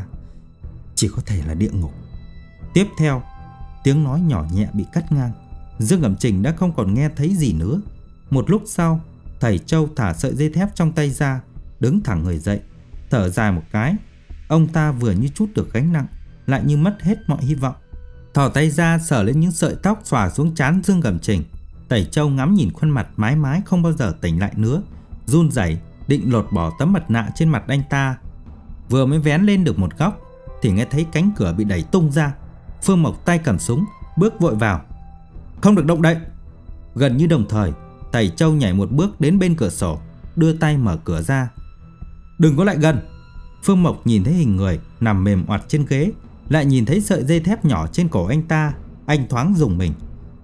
chỉ có thể là địa ngục. Tiếp theo, tiếng nói nhỏ nhẹ bị cắt ngang. Dương Cẩm Trình đã không còn nghe thấy gì nữa. Một lúc sau, thầy Châu thả sợi dây thép trong tay ra, đứng thẳng người dậy, thở dài một cái. Ông ta vừa như trút được gánh nặng, lại như mất hết mọi hy vọng. Thò tay ra sờ lên những sợi tóc xòa xuống trán Dương Cẩm Trình. Thầy Châu ngắm nhìn khuôn mặt mái mái không bao giờ tỉnh lại nữa, run rẩy định lột bỏ tấm mặt nạ trên mặt anh ta. Vừa mới vén lên được một góc thì nghe thấy cánh cửa bị đẩy tung ra. Phương Mộc tay cầm súng bước vội vào. Không được động đậy. Gần như đồng thời, thầy Châu nhảy một bước đến bên cửa sổ, đưa tay mở cửa ra. Đừng có lại gần. Phương Mộc nhìn thấy hình người nằm mềm oặt trên ghế, lại nhìn thấy sợi dây thép nhỏ trên cổ anh ta. Anh thoáng rùng mình.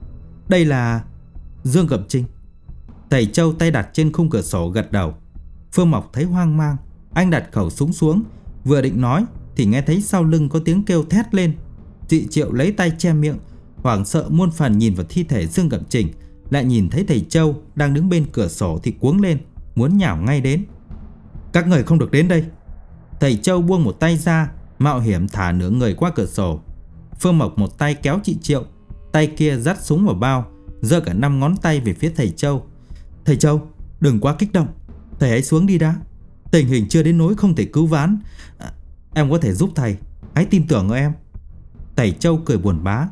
Đây là Dương Cẩm Trình. Thầy Châu tay đặt trên khung cửa sổ gật đầu. Phương Mộc thấy hoang mang, anh đặt khẩu súng xuống, vừa định nói thì nghe thấy sau lưng có tiếng kêu thét lên. Chị Triệu lấy tay che miệng, hoảng sợ muôn phần nhìn vào thi thể Dương Cẩm Trình, lại nhìn thấy thầy Châu đang đứng bên cửa sổ thì cuống lên, muốn nhào ngay đến. Các người không được đến đây. Thầy Châu buông một tay ra, mạo hiểm thả nửa người qua cửa sổ. Phương Mộc một tay kéo chị Triệu, tay kia dắt súng vào bao, giơ cả năm ngón tay về phía thầy Châu. Thầy Châu, đừng quá kích động, thầy hãy xuống đi đã. Tình hình chưa đến nỗi không thể cứu vãn. à, Em có thể giúp thầy, hãy tin tưởng ở em. Thầy Châu cười buồn bã.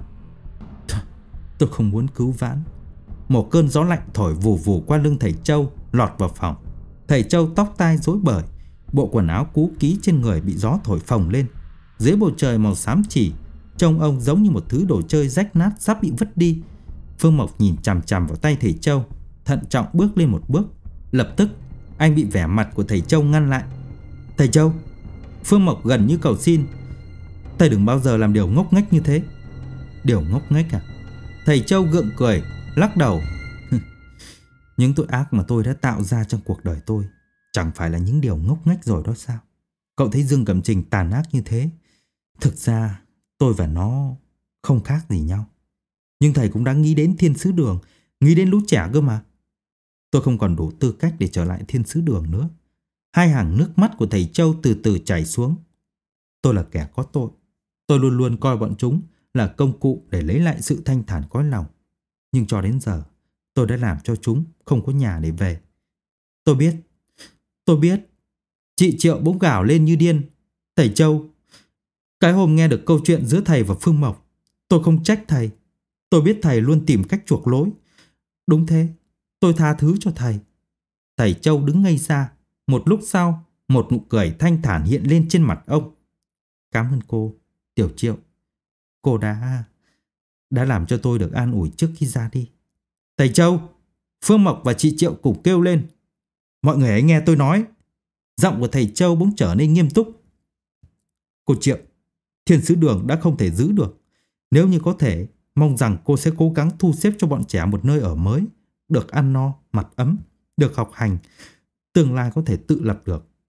Tôi không muốn cứu vãn. Một cơn gió lạnh thổi vù vù qua lưng thầy Châu, lọt vào phòng. Thầy Châu tóc tai rối bời, bộ quần áo cũ kỹ trên người bị gió thổi phồng lên. Dưới bầu trời màu xám chì, trông ông giống như một thứ đồ chơi rách nát sắp bị vứt đi. Phương Mộc nhìn chằm chằm vào tay thầy Châu, thận trọng bước lên một bước. Lập tức anh bị vẻ mặt của thầy Châu ngăn lại. Thầy Châu. Phương Mộc gần như cầu xin. Thầy đừng bao giờ làm điều ngốc nghếch như thế. Điều ngốc nghếch à? Thầy Châu gượng cười, lắc đầu. Những tội ác mà tôi đã tạo ra trong cuộc đời tôi chẳng phải là những điều ngốc nghếch rồi đó sao? Cậu thấy Dương Cẩm Trình tàn ác như thế. Thực ra tôi và nó không khác gì nhau. Nhưng thầy cũng đã nghĩ đến thiên sứ đường, nghĩ đến lũ trẻ cơ mà. Tôi không còn đủ tư cách để trở lại thiên sứ đường nữa. Hai hàng nước mắt của thầy Châu từ từ chảy xuống. Tôi là kẻ có tội. Tôi luôn luôn coi bọn chúng là công cụ để lấy lại sự thanh thản cõi lòng. Nhưng cho đến giờ, tôi đã làm cho chúng không có nhà để về. Tôi biết, tôi biết. Chị Triệu bỗng gào lên như điên. Thầy Châu, cái hôm nghe được câu chuyện giữa thầy và Phương Mộc, tôi không trách thầy. Tôi biết thầy luôn tìm cách chuộc lỗi. Đúng thế, tôi tha thứ cho thầy. Thầy Châu đứng ngây ra. Một lúc sau, một nụ cười thanh thản hiện lên trên mặt ông. Cảm ơn cô, Tiểu Triệu. Cô đã... đã làm cho tôi được an ủi trước khi ra đi. Thầy Châu. Phương Mộc và chị Triệu cùng kêu lên. Mọi người hãy nghe tôi nói. Giọng của thầy Châu bỗng trở nên nghiêm túc. Cô Triệu, thiên sứ đường đã không thể giữ được. Nếu như có thể, mong rằng cô sẽ cố gắng thu xếp cho bọn trẻ một nơi ở mới, được ăn no, mặc ấm, được học hành, tương lai có thể tự lập được.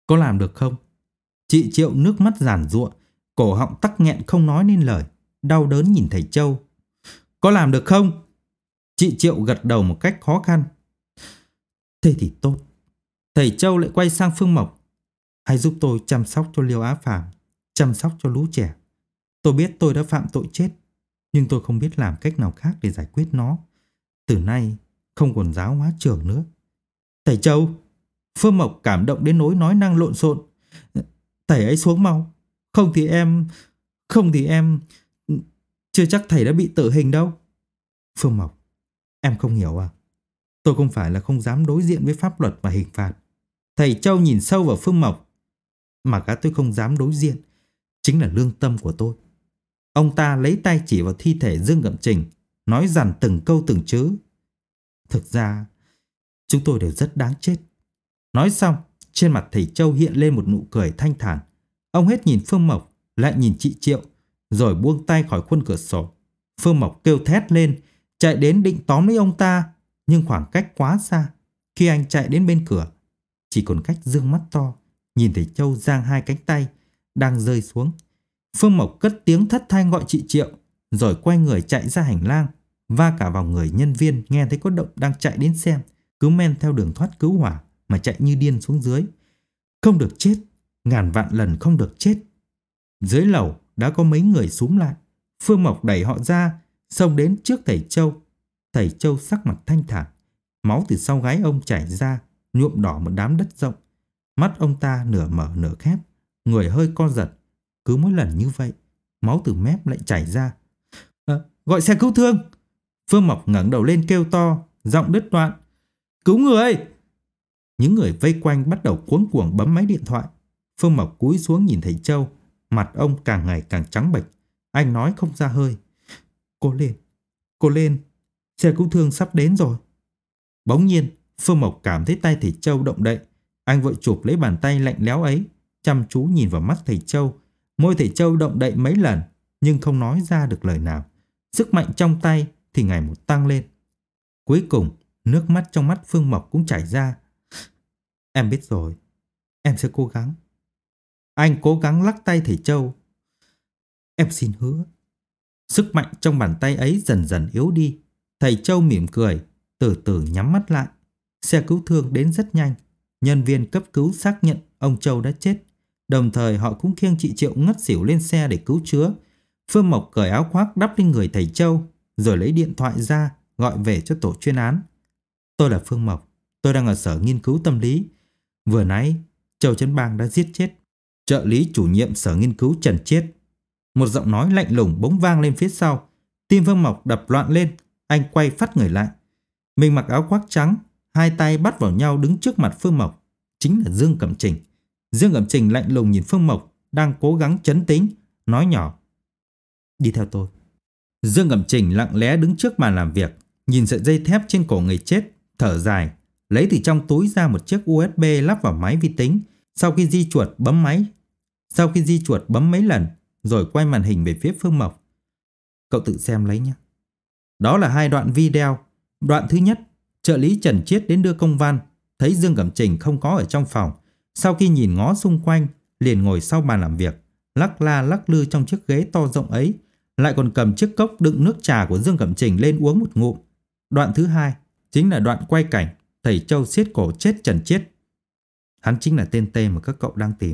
Có làm được không? Chị Triệu nước mắt giàn giụa, cổ họng tắc nghẹn không nói nên lời, đau đớn nhìn thầy Châu. Có làm được không? Chị Triệu gật đầu một cách khó khăn. Thế thì tốt. Thầy Châu lại quay sang Phương Mộc. Hãy giúp tôi chăm sóc cho Liêu Á Phàm, chăm sóc cho lũ trẻ. Tôi biết tôi đã phạm tội chết, nhưng tôi không biết làm cách nào khác để giải quyết nó. Từ nay không còn giáo hóa trường nữa. Thầy Châu! Phương Mộc cảm động đến nỗi nói năng lộn xộn. Thầy ấy xuống mau. Không thì em... Không thì em... Chưa chắc thầy đã bị tử hình đâu. Phương Mộc, em không hiểu à? Tôi không phải là không dám đối diện với pháp luật và hình phạt. Thầy Châu nhìn sâu vào Phương Mộc. Mà cả tôi không dám đối diện chính là lương tâm của tôi. Ông ta lấy tay chỉ vào thi thể Dương Cẩm Trình, nói dằn từng câu từng chữ. Thực ra chúng tôi đều rất đáng chết. Nói xong, trên mặt thầy Châu hiện lên một nụ cười thanh thản. Ông hết nhìn Phương Mộc, lại nhìn chị Triệu, rồi buông tay khỏi khuôn cửa sổ. Phương Mộc kêu thét lên, chạy đến định tóm lấy ông ta, nhưng khoảng cách quá xa. Khi anh chạy đến bên cửa, chỉ còn cách dương mắt to, nhìn thầy Châu giang hai cánh tay đang rơi xuống. Phương Mộc cất tiếng thất thanh gọi chị Triệu, rồi quay người chạy ra hành lang, va cả vào người nhân viên nghe thấy có động đang chạy đến xem, cứ men theo đường thoát cứu hỏa mà chạy như điên xuống dưới. Không được chết, ngàn vạn lần không được chết. Dưới lầu đã có mấy người xúm lại. Phương Mộc đẩy họ ra, xông đến trước thầy Châu. Thầy Châu sắc mặt thanh thản, máu từ sau gáy ông chảy ra, nhuộm đỏ một đám đất rộng. Mắt ông ta nửa mở nửa khép, người hơi co giật. Cứ mỗi lần như vậy, máu từ mép lại chảy ra. À, gọi xe cứu thương! Phương Mộc ngẩng đầu lên kêu to, giọng đứt đoạn. Cứu người! Những người vây quanh bắt đầu cuống cuồng bấm máy điện thoại. Phương Mộc cúi xuống nhìn thầy Châu, mặt ông càng ngày càng trắng bệch. Anh nói không ra hơi. Cô lên, cô lên, xe cứu thương sắp đến rồi. Bỗng nhiên, Phương Mộc cảm thấy tay thầy Châu động đậy. Anh vội chụp lấy bàn tay lạnh lẽo ấy, chăm chú nhìn vào mắt thầy Châu. Môi thầy Châu động đậy mấy lần, nhưng không nói ra được lời nào. Sức mạnh trong tay thì ngày một tăng lên. Cuối cùng, nước mắt trong mắt Phương Mộc cũng chảy ra. Em biết rồi, em sẽ cố gắng. Anh cố gắng lắc tay thầy Châu. Em xin hứa. Sức mạnh trong bàn tay ấy dần dần yếu đi. Thầy Châu mỉm cười, từ từ nhắm mắt lại. Xe cứu thương đến rất nhanh. Nhân viên cấp cứu xác nhận ông Châu đã chết. Đồng thời họ cũng khiêng chị Triệu ngất xỉu lên xe để cứu chữa. Phương Mộc cởi áo khoác đắp lên người thầy Châu, rồi lấy điện thoại ra gọi về cho tổ chuyên án. Tôi là Phương Mộc, tôi đang ở sở nghiên cứu tâm lý. Vừa nãy Châu Trấn Bang đã giết chết trợ lý chủ nhiệm sở nghiên cứu Trần Chiết. Một giọng nói lạnh lùng bỗng vang lên phía sau. Tim Phương Mộc đập loạn lên. Anh quay phắt người lại. Mình mặc áo khoác trắng, hai tay bắt vào nhau đứng trước mặt Phương Mộc. Chính là Dương Cẩm Trình. Dương Cẩm Trình lạnh lùng nhìn Phương Mộc đang cố gắng trấn tĩnh, nói nhỏ. Đi theo tôi. Dương Cẩm Trình lặng lẽ đứng trước bàn làm việc, nhìn sợi dây thép trên cổ người chết, thở dài, lấy từ trong túi ra một chiếc u ét bê lắp vào máy vi tính. Sau khi di chuột bấm máy, sau khi di chuột bấm mấy lần, rồi quay màn hình về phía Phương Mộc. Cậu tự xem lấy nhé. Đó là hai đoạn video. Đoạn thứ nhất, trợ lý Trần Chiết đến đưa công văn, thấy Dương Cẩm Trình không có ở trong phòng. Sau khi nhìn ngó xung quanh, liền ngồi sau bàn làm việc, lắc la lắc lư trong chiếc ghế to rộng ấy, lại còn cầm chiếc cốc đựng nước trà của Dương Cẩm Trình lên uống một ngụm. Đoạn thứ hai chính là đoạn quay cảnh thầy Châu siết cổ chết Trần Chiết. Hắn chính là tên T mà các cậu đang tìm.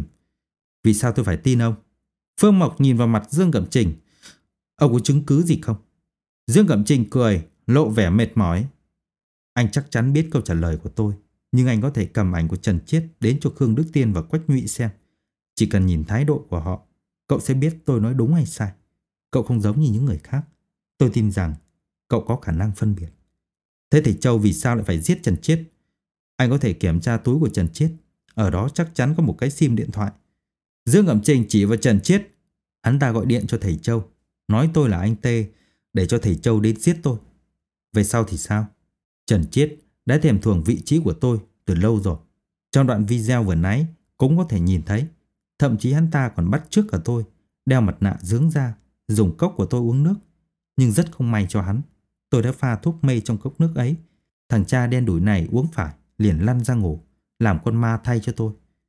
Vì sao tôi phải tin ông? Phương Mộc nhìn vào mặt Dương Cẩm Trình. Ông có chứng cứ gì không? Dương Cẩm Trình cười, lộ vẻ mệt mỏi. Anh chắc chắn biết câu trả lời của tôi, nhưng anh có thể cầm ảnh của Trần Chiết đến cho Khương Đức Tiên và Quách Nhụy xem. Chỉ cần nhìn thái độ của họ, cậu sẽ biết tôi nói đúng hay sai. Cậu không giống như những người khác. Tôi tin rằng cậu có khả năng phân biệt. Thế thầy Châu vì sao lại phải giết Trần Chiết? Anh có thể kiểm tra túi của Trần Chiết. Ở đó chắc chắn có một cái sim điện thoại. Dương Cẩm Trình chỉ vào Trần Chiết. Hắn ta gọi điện cho thầy Châu, nói tôi là anh T, để cho thầy Châu đến giết tôi. Về sau thì sao? Trần Chiết đã thèm thuồng vị trí của tôi từ lâu rồi. Trong đoạn video vừa nãy cũng có thể nhìn thấy. Thậm chí hắn ta còn bắt chước cả tôi, đeo mặt nạ dướng ra, dùng cốc của tôi uống nước. Nhưng rất không may cho hắn, tôi đã pha thuốc mê trong cốc nước ấy. Thằng cha đen đủi này uống phải, liền lăn ra ngủ, làm con ma thay cho tôi.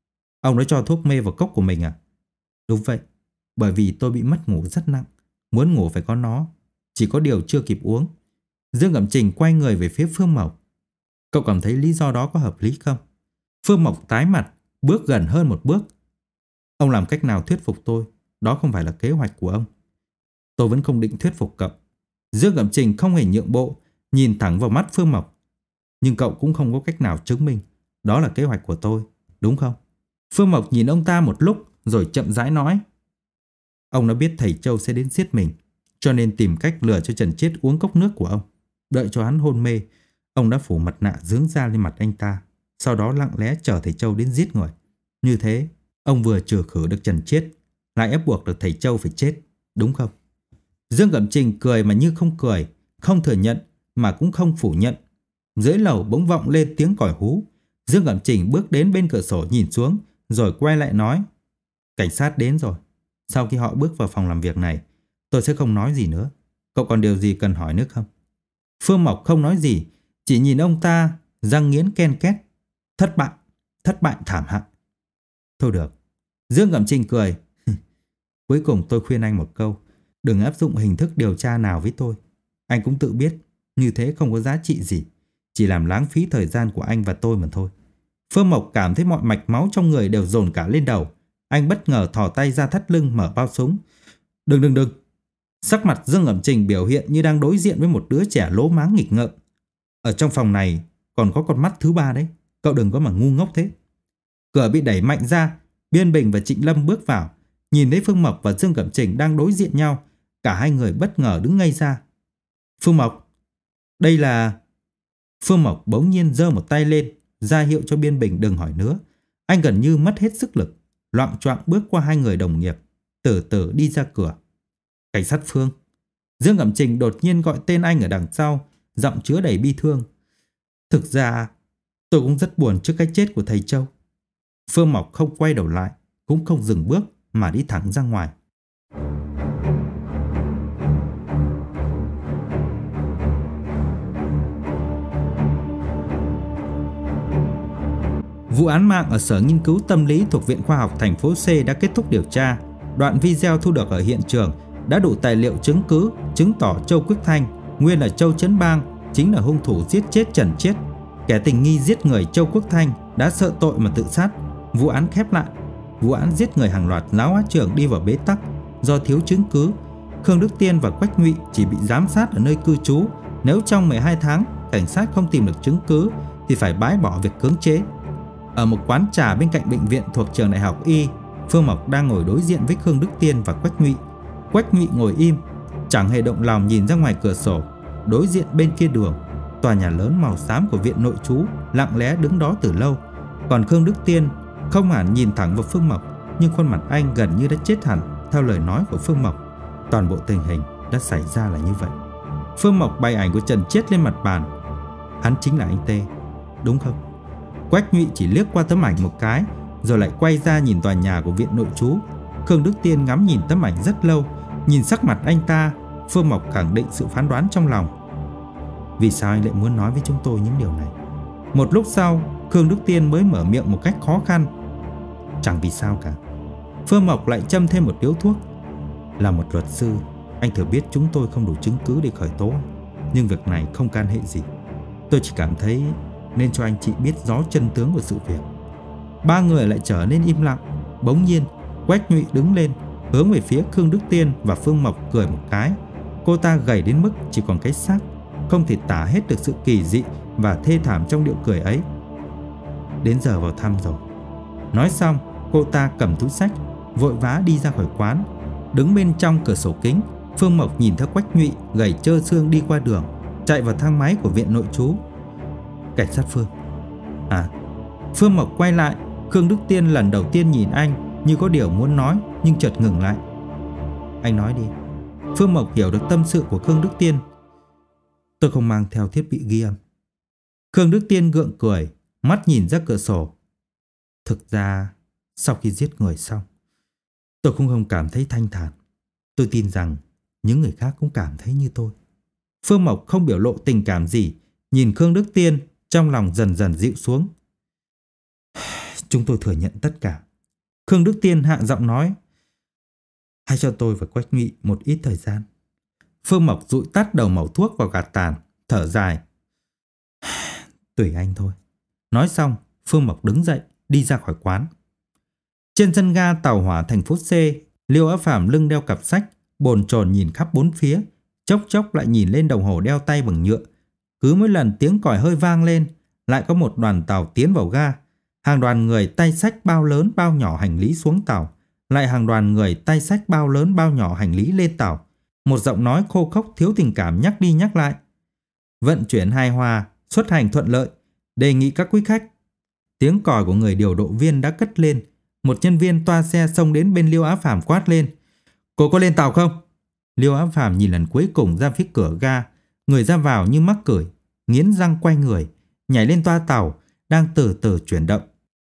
Ông đã cho thuốc mê vào cốc của mình à? Đúng vậy, bởi vì tôi bị mất ngủ rất nặng. Muốn ngủ phải có nó, chỉ có điều chưa kịp uống. Dương Cẩm Trình quay người về phía Phương Mộc. Cậu cảm thấy lý do đó có hợp lý không? Phương Mộc tái mặt, bước gần hơn một bước. Ông làm cách nào thuyết phục tôi? Đó không phải là kế hoạch của ông. Tôi vẫn không định thuyết phục cậu. Dương Cẩm Trình không hề nhượng bộ, nhìn thẳng vào mắt Phương Mộc. Nhưng cậu cũng không có cách nào chứng minh đó là kế hoạch của tôi, đúng không? Phương Mộc nhìn ông ta một lúc rồi chậm rãi nói. Ông đã biết thầy Châu sẽ đến giết mình, cho nên tìm cách lừa cho Trần Chiết uống cốc nước của ông. Đợi cho hắn hôn mê, ông đã phủ mặt nạ dướng ra lên mặt anh ta, sau đó lặng lẽ chờ thầy Châu đến giết người. Như thế, ông vừa trừ khử được Trần Chiết, lại ép buộc được thầy Châu phải chết, đúng không? Dương Cẩm Trình cười mà như không cười, không thừa nhận mà cũng không phủ nhận. Dưới lầu bỗng vọng lên tiếng còi hú. Dương Cẩm Trình bước đến bên cửa sổ nhìn xuống, rồi quay lại nói. Cảnh sát đến rồi. Sau khi họ bước vào phòng làm việc này, tôi sẽ không nói gì nữa. Cậu còn điều gì cần hỏi nữa không? Phương Mộc không nói gì, chỉ nhìn ông ta, răng nghiến ken két. Thất bại, thất bại thảm hại. Thôi được. Dương Cẩm Trình cười. Cuối cùng tôi khuyên anh một câu, đừng áp dụng hình thức điều tra nào với tôi. Anh cũng tự biết, như thế không có giá trị gì, chỉ làm lãng phí thời gian của anh và tôi mà thôi. Phương Mộc cảm thấy mọi mạch máu trong người đều dồn cả lên đầu. Anh bất ngờ thò tay ra thắt lưng mở bao súng. Đừng đừng đừng. Sắc mặt Dương Cẩm Trình biểu hiện như đang đối diện với một đứa trẻ lố máng nghịch ngợm. Ở trong phòng này còn có con mắt thứ ba đấy. Cậu đừng có mà ngu ngốc thế. Cửa bị đẩy mạnh ra. Biên Bình và Trịnh Lâm bước vào. Nhìn thấy Phương Mộc và Dương Cẩm Trình đang đối diện nhau, cả hai người bất ngờ đứng ngây ra. Phương Mộc, đây là... Phương Mộc bỗng nhiên giơ một tay lên, ra hiệu cho Biên Bình đừng hỏi nữa. Anh gần như mất hết sức lực, loạng choạng bước qua hai người đồng nghiệp, từ từ đi ra cửa. Cảnh sát Phương. Dương Cẩm Trình đột nhiên gọi tên anh ở đằng sau, giọng chứa đầy bi thương. Thực ra, tôi cũng rất buồn trước cái chết của thầy Châu. Phương Mộc không quay đầu lại, cũng không dừng bước mà đi thẳng ra ngoài. Vụ án mạng ở Sở Nghiên cứu Tâm lý thuộc Viện Khoa học thành phố C đã kết thúc điều tra. Đoạn video thu được ở hiện trường đã đủ tài liệu chứng cứ chứng tỏ Châu Quyết Thanh, nguyên là Châu Trấn Bang, chính là hung thủ giết chết Trần Chiết. Kẻ tình nghi giết người Châu Quốc Thanh đã sợ tội mà tự sát. Vụ án khép lại. Vụ án giết người hàng loạt Lão Á Trưởng đi vào bế tắc do thiếu chứng cứ. Khương Đức Tiên và Quách Nhụy chỉ bị giám sát ở nơi cư trú. Nếu trong mười hai tháng cảnh sát không tìm được chứng cứ thì phải bãi bỏ việc cưỡng chế. Ở một quán trà bên cạnh bệnh viện thuộc trường Đại học Y, Phương Mộc đang ngồi đối diện với Khương Đức Tiên và Quách Nhụy. Quách Nhụy ngồi im, chẳng hề động lòng nhìn ra ngoài cửa sổ. Đối diện bên kia đường, tòa nhà lớn màu xám của viện nội trú lặng lẽ đứng đó từ lâu. Còn Khương Đức Tiên không hẳn nhìn thẳng vào Phương Mộc, nhưng khuôn mặt anh gần như đã chết hẳn theo lời nói của Phương Mộc. Toàn bộ tình hình đã xảy ra là như vậy. Phương Mộc bày ảnh của Trần Chiết lên mặt bàn. Hắn chính là anh T, đúng không? Quách Nhụy chỉ liếc qua tấm ảnh một cái, rồi lại quay ra nhìn tòa nhà của viện nội trú. Khương Đức Tiên ngắm nhìn tấm ảnh rất lâu. Nhìn sắc mặt anh ta, Phương Mộc khẳng định sự phán đoán trong lòng. Vì sao anh lại muốn nói với chúng tôi những điều này? Một lúc sau, Khương Đức Tiên mới mở miệng một cách khó khăn. Chẳng vì sao cả. Phương Mộc lại châm thêm một điếu thuốc. Là một luật sư, anh thừa biết chúng tôi không đủ chứng cứ để khởi tố, nhưng việc này không can hệ gì. Tôi chỉ cảm thấy nên cho anh chị biết rõ chân tướng của sự việc. Ba người lại trở nên im lặng. Bỗng nhiên Quách Nhụy đứng lên, hướng về phía Khương Đức Tiên và Phương Mộc cười một cái. Cô ta gầy đến mức chỉ còn cái xác, không thể tả hết được sự kỳ dị và thê thảm trong điệu cười ấy. Đến giờ vào thăm rồi. Nói xong, cô ta cầm túi xách, vội vã đi ra khỏi quán. Đứng bên trong cửa sổ kính, Phương Mộc nhìn theo Quách Nhụy gầy trơ xương đi qua đường, chạy vào thang máy của viện nội trú. Cảnh sát Phương. À. Phương Mộc quay lại. Khương Đức Tiên lần đầu tiên nhìn anh như có điều muốn nói, nhưng chợt ngừng lại. Anh nói đi. Phương Mộc hiểu được tâm sự của Khương Đức Tiên. Tôi không mang theo thiết bị ghi âm. Khương Đức Tiên gượng cười, mắt nhìn ra cửa sổ. Thực ra, sau khi giết người xong, tôi cũng không cảm thấy thanh thản. Tôi tin rằng những người khác cũng cảm thấy như tôi. Phương Mộc không biểu lộ tình cảm gì, nhìn Khương Đức Tiên, trong lòng dần dần dịu xuống. Chúng tôi thừa nhận tất cả. Khương Đức Tiên hạ giọng nói: "Hãy cho tôi và Quách Nhụy một ít thời gian." Phương Mộc dụi tắt đầu mẩu thuốc vào gạt tàn, thở dài: "Tùy anh thôi." Nói xong, Phương Mộc đứng dậy, đi ra khỏi quán. Trên sân ga tàu hỏa thành phố C, Liêu Á Phàm lưng đeo cặp sách, bồn chồn nhìn khắp bốn phía, chốc chốc lại nhìn lên đồng hồ đeo tay bằng nhựa. Cứ mỗi lần tiếng còi hơi vang lên, lại có một đoàn tàu tiến vào ga. Hàng đoàn người tay xách bao lớn bao nhỏ hành lý xuống tàu, lại hàng đoàn người tay xách bao lớn bao nhỏ hành lý lên tàu. Một giọng nói khô khốc thiếu tình cảm nhắc đi nhắc lại: "Vận chuyển hài hòa, xuất hành thuận lợi, đề nghị các quý khách." Tiếng còi của người điều độ viên đã cất lên. Một nhân viên toa xe xông đến bên Liêu Á Phàm quát lên: "Cô có lên tàu không?" Liêu Á Phàm nhìn lần cuối cùng ra phía cửa ga, người ra vào như mắc cười, nghiến răng quay người, nhảy lên toa tàu đang từ từ chuyển động.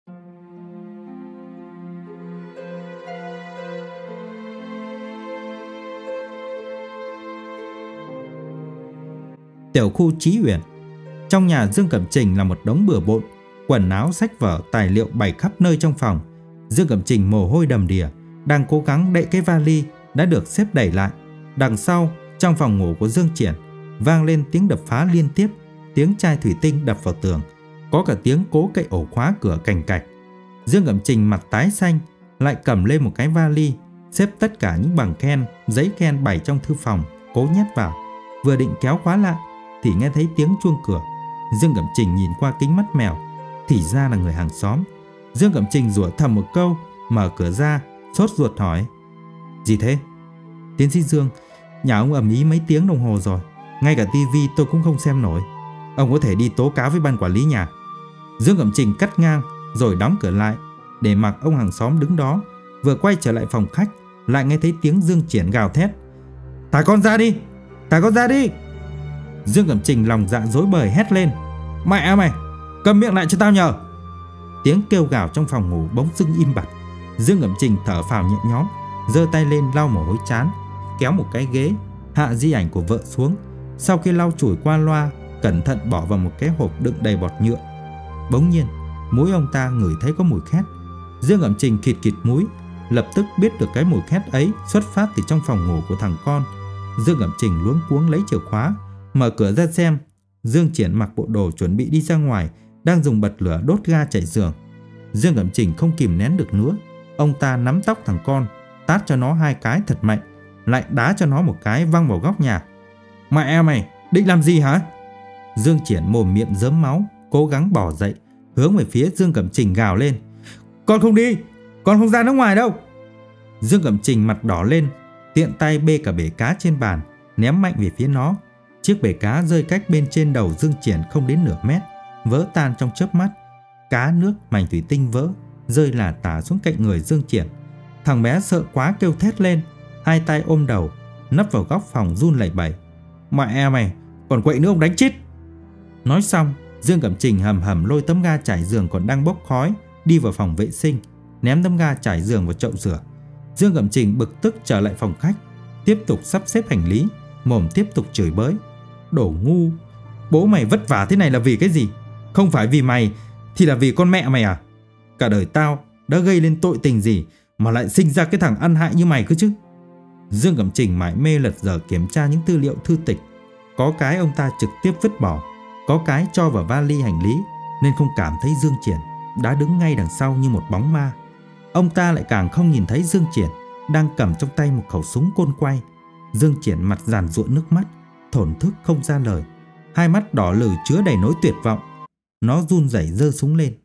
Tiểu khu Chí Uyển. Trong nhà Dương Cẩm Trình là một đống bừa bộn, quần áo, sách vở, tài liệu bày khắp nơi trong phòng. Dương Cẩm Trình mồ hôi đầm đìa, đang cố gắng đậy cái vali đã được xếp đẩy lại. Đằng sau, trong phòng ngủ của Dương Triển, vang lên tiếng đập phá liên tiếp, tiếng chai thủy tinh đập vào tường, có cả tiếng cố cậy ổ khóa cửa cành cạch. Dương Cẩm Trình mặt tái xanh, lại cầm lên một cái vali, xếp tất cả những bằng khen, giấy khen bày trong thư phòng, cố nhét vào. Vừa định kéo khóa lại thì nghe thấy tiếng chuông cửa. Dương Cẩm Trình nhìn qua kính mắt mèo, thì ra là người hàng xóm. Dương Cẩm Trình rủa thầm một câu, mở cửa ra, sốt ruột hỏi: "Gì thế?" "Tiến sĩ Dương, nhà ông ầm ĩ mấy tiếng đồng hồ rồi, ngay cả tivi tôi cũng không xem nổi. Ông có thể đi tố cáo với ban quản lý nhà." Dương Cẩm Trình cắt ngang rồi đóng cửa lại, để mặc ông hàng xóm đứng đó. Vừa quay trở lại phòng khách, lại nghe thấy tiếng Dương Triển gào thét: "Thả con ra đi, thả con ra đi!" Dương Cẩm Trình lòng dạ rối bời hét lên: "Mẹ mày, cầm miệng lại cho tao nhờ!" Tiếng kêu gào trong phòng ngủ bỗng dưng im bặt. Dương Cẩm Trình thở phào nhẹ nhõm, giơ tay lên lau mồ hôi trán, kéo một cái ghế, hạ di ảnh của vợ xuống. Sau khi lau chùi qua loa, cẩn thận bỏ vào một cái hộp đựng đầy bọt nhựa. Bỗng nhiên, mũi ông ta ngửi thấy có mùi khét. Dương Cẩm Trình khịt khịt mũi, lập tức biết được cái mùi khét ấy xuất phát từ trong phòng ngủ của thằng con. Dương Cẩm Trình luống cuống lấy chìa khóa, mở cửa ra xem. Dương Triển mặc bộ đồ chuẩn bị đi ra ngoài, đang dùng bật lửa đốt ga chạy giường. Dương Cẩm Trình không kìm nén được nữa, ông ta nắm tóc thằng con, tát cho nó hai cái thật mạnh, lại đá cho nó một cái văng vào góc nhà. "Mẹ mày, định làm gì hả?" Dương Triển mồm miệng rớm máu, cố gắng bỏ dậy, hướng về phía Dương Cẩm Trình gào lên: "Con không đi, con không ra nước ngoài đâu!" Dương Cẩm Trình mặt đỏ lên, tiện tay bê cả bể cá trên bàn, ném mạnh về phía nó. Chiếc bể cá rơi cách bên trên đầu Dương Triển không đến nửa mét, vỡ tan trong chớp mắt. Cá nước, mảnh thủy tinh vỡ, rơi lả tả xuống cạnh người Dương Triển. Thằng bé sợ quá kêu thét lên, hai tay ôm đầu, nấp vào góc phòng run lẩy bẩy: "Mẹ mày, còn quậy nữa ông đánh chết!" Nói xong, Dương Cẩm Trình hầm hầm lôi tấm ga trải giường còn đang bốc khói, đi vào phòng vệ sinh, ném tấm ga trải giường vào chậu rửa. Dương Cẩm Trình bực tức trở lại phòng khách, tiếp tục sắp xếp hành lý, mồm tiếp tục chửi bới: "Đồ ngu, bố mày vất vả thế này là vì cái gì? Không phải vì mày thì là vì con mẹ mày à? Cả đời tao đã gây lên tội tình gì mà lại sinh ra cái thằng ăn hại như mày cơ chứ?" Dương Cẩm Trình mải mê lật dở kiểm tra những tư liệu thư tịch. Có cái ông ta trực tiếp vứt bỏ, có cái cho vào vali hành lý, nên không cảm thấy Dương Triển đã đứng ngay đằng sau như một bóng ma. Ông ta lại càng không nhìn thấy Dương Triển đang cầm trong tay một khẩu súng côn quay. Dương Triển mặt giàn giụa nước mắt, thổn thức không ra lời, hai mắt đỏ lừ chứa đầy nỗi tuyệt vọng. Nó run rẩy giơ súng lên.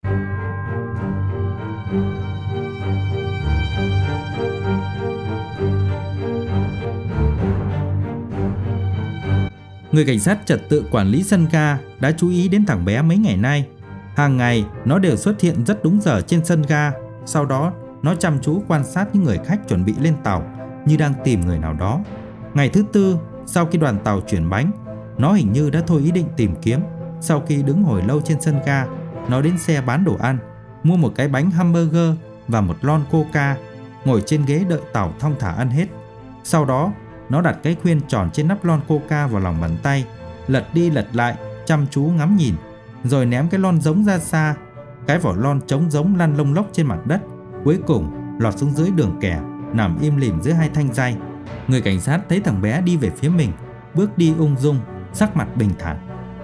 Người cảnh sát trật tự quản lý sân ga đã chú ý đến thằng bé mấy ngày nay. Hàng ngày nó đều xuất hiện rất đúng giờ trên sân ga. Sau đó nó chăm chú quan sát những người khách chuẩn bị lên tàu, như đang tìm người nào đó. Ngày thứ tư, sau khi đoàn tàu chuyển bánh, nó hình như đã thôi ý định tìm kiếm. Sau khi đứng hồi lâu trên sân ga, nó đến xe bán đồ ăn, mua một cái bánh hamburger và một lon coca, ngồi trên ghế đợi tàu thong thả ăn hết. Sau đó nó đặt cái khuyên tròn trên nắp lon coca vào lòng bàn tay, lật đi lật lại, chăm chú ngắm nhìn, rồi ném cái lon giống ra xa. Cái vỏ lon trống giống lăn lông lốc trên mặt đất. cuối cùng lọt xuống dưới đường kẻ, nằm im lìm dưới hai thanh dây. Người cảnh sát thấy thằng bé đi về phía mình, bước đi ung dung, sắc mặt bình thản.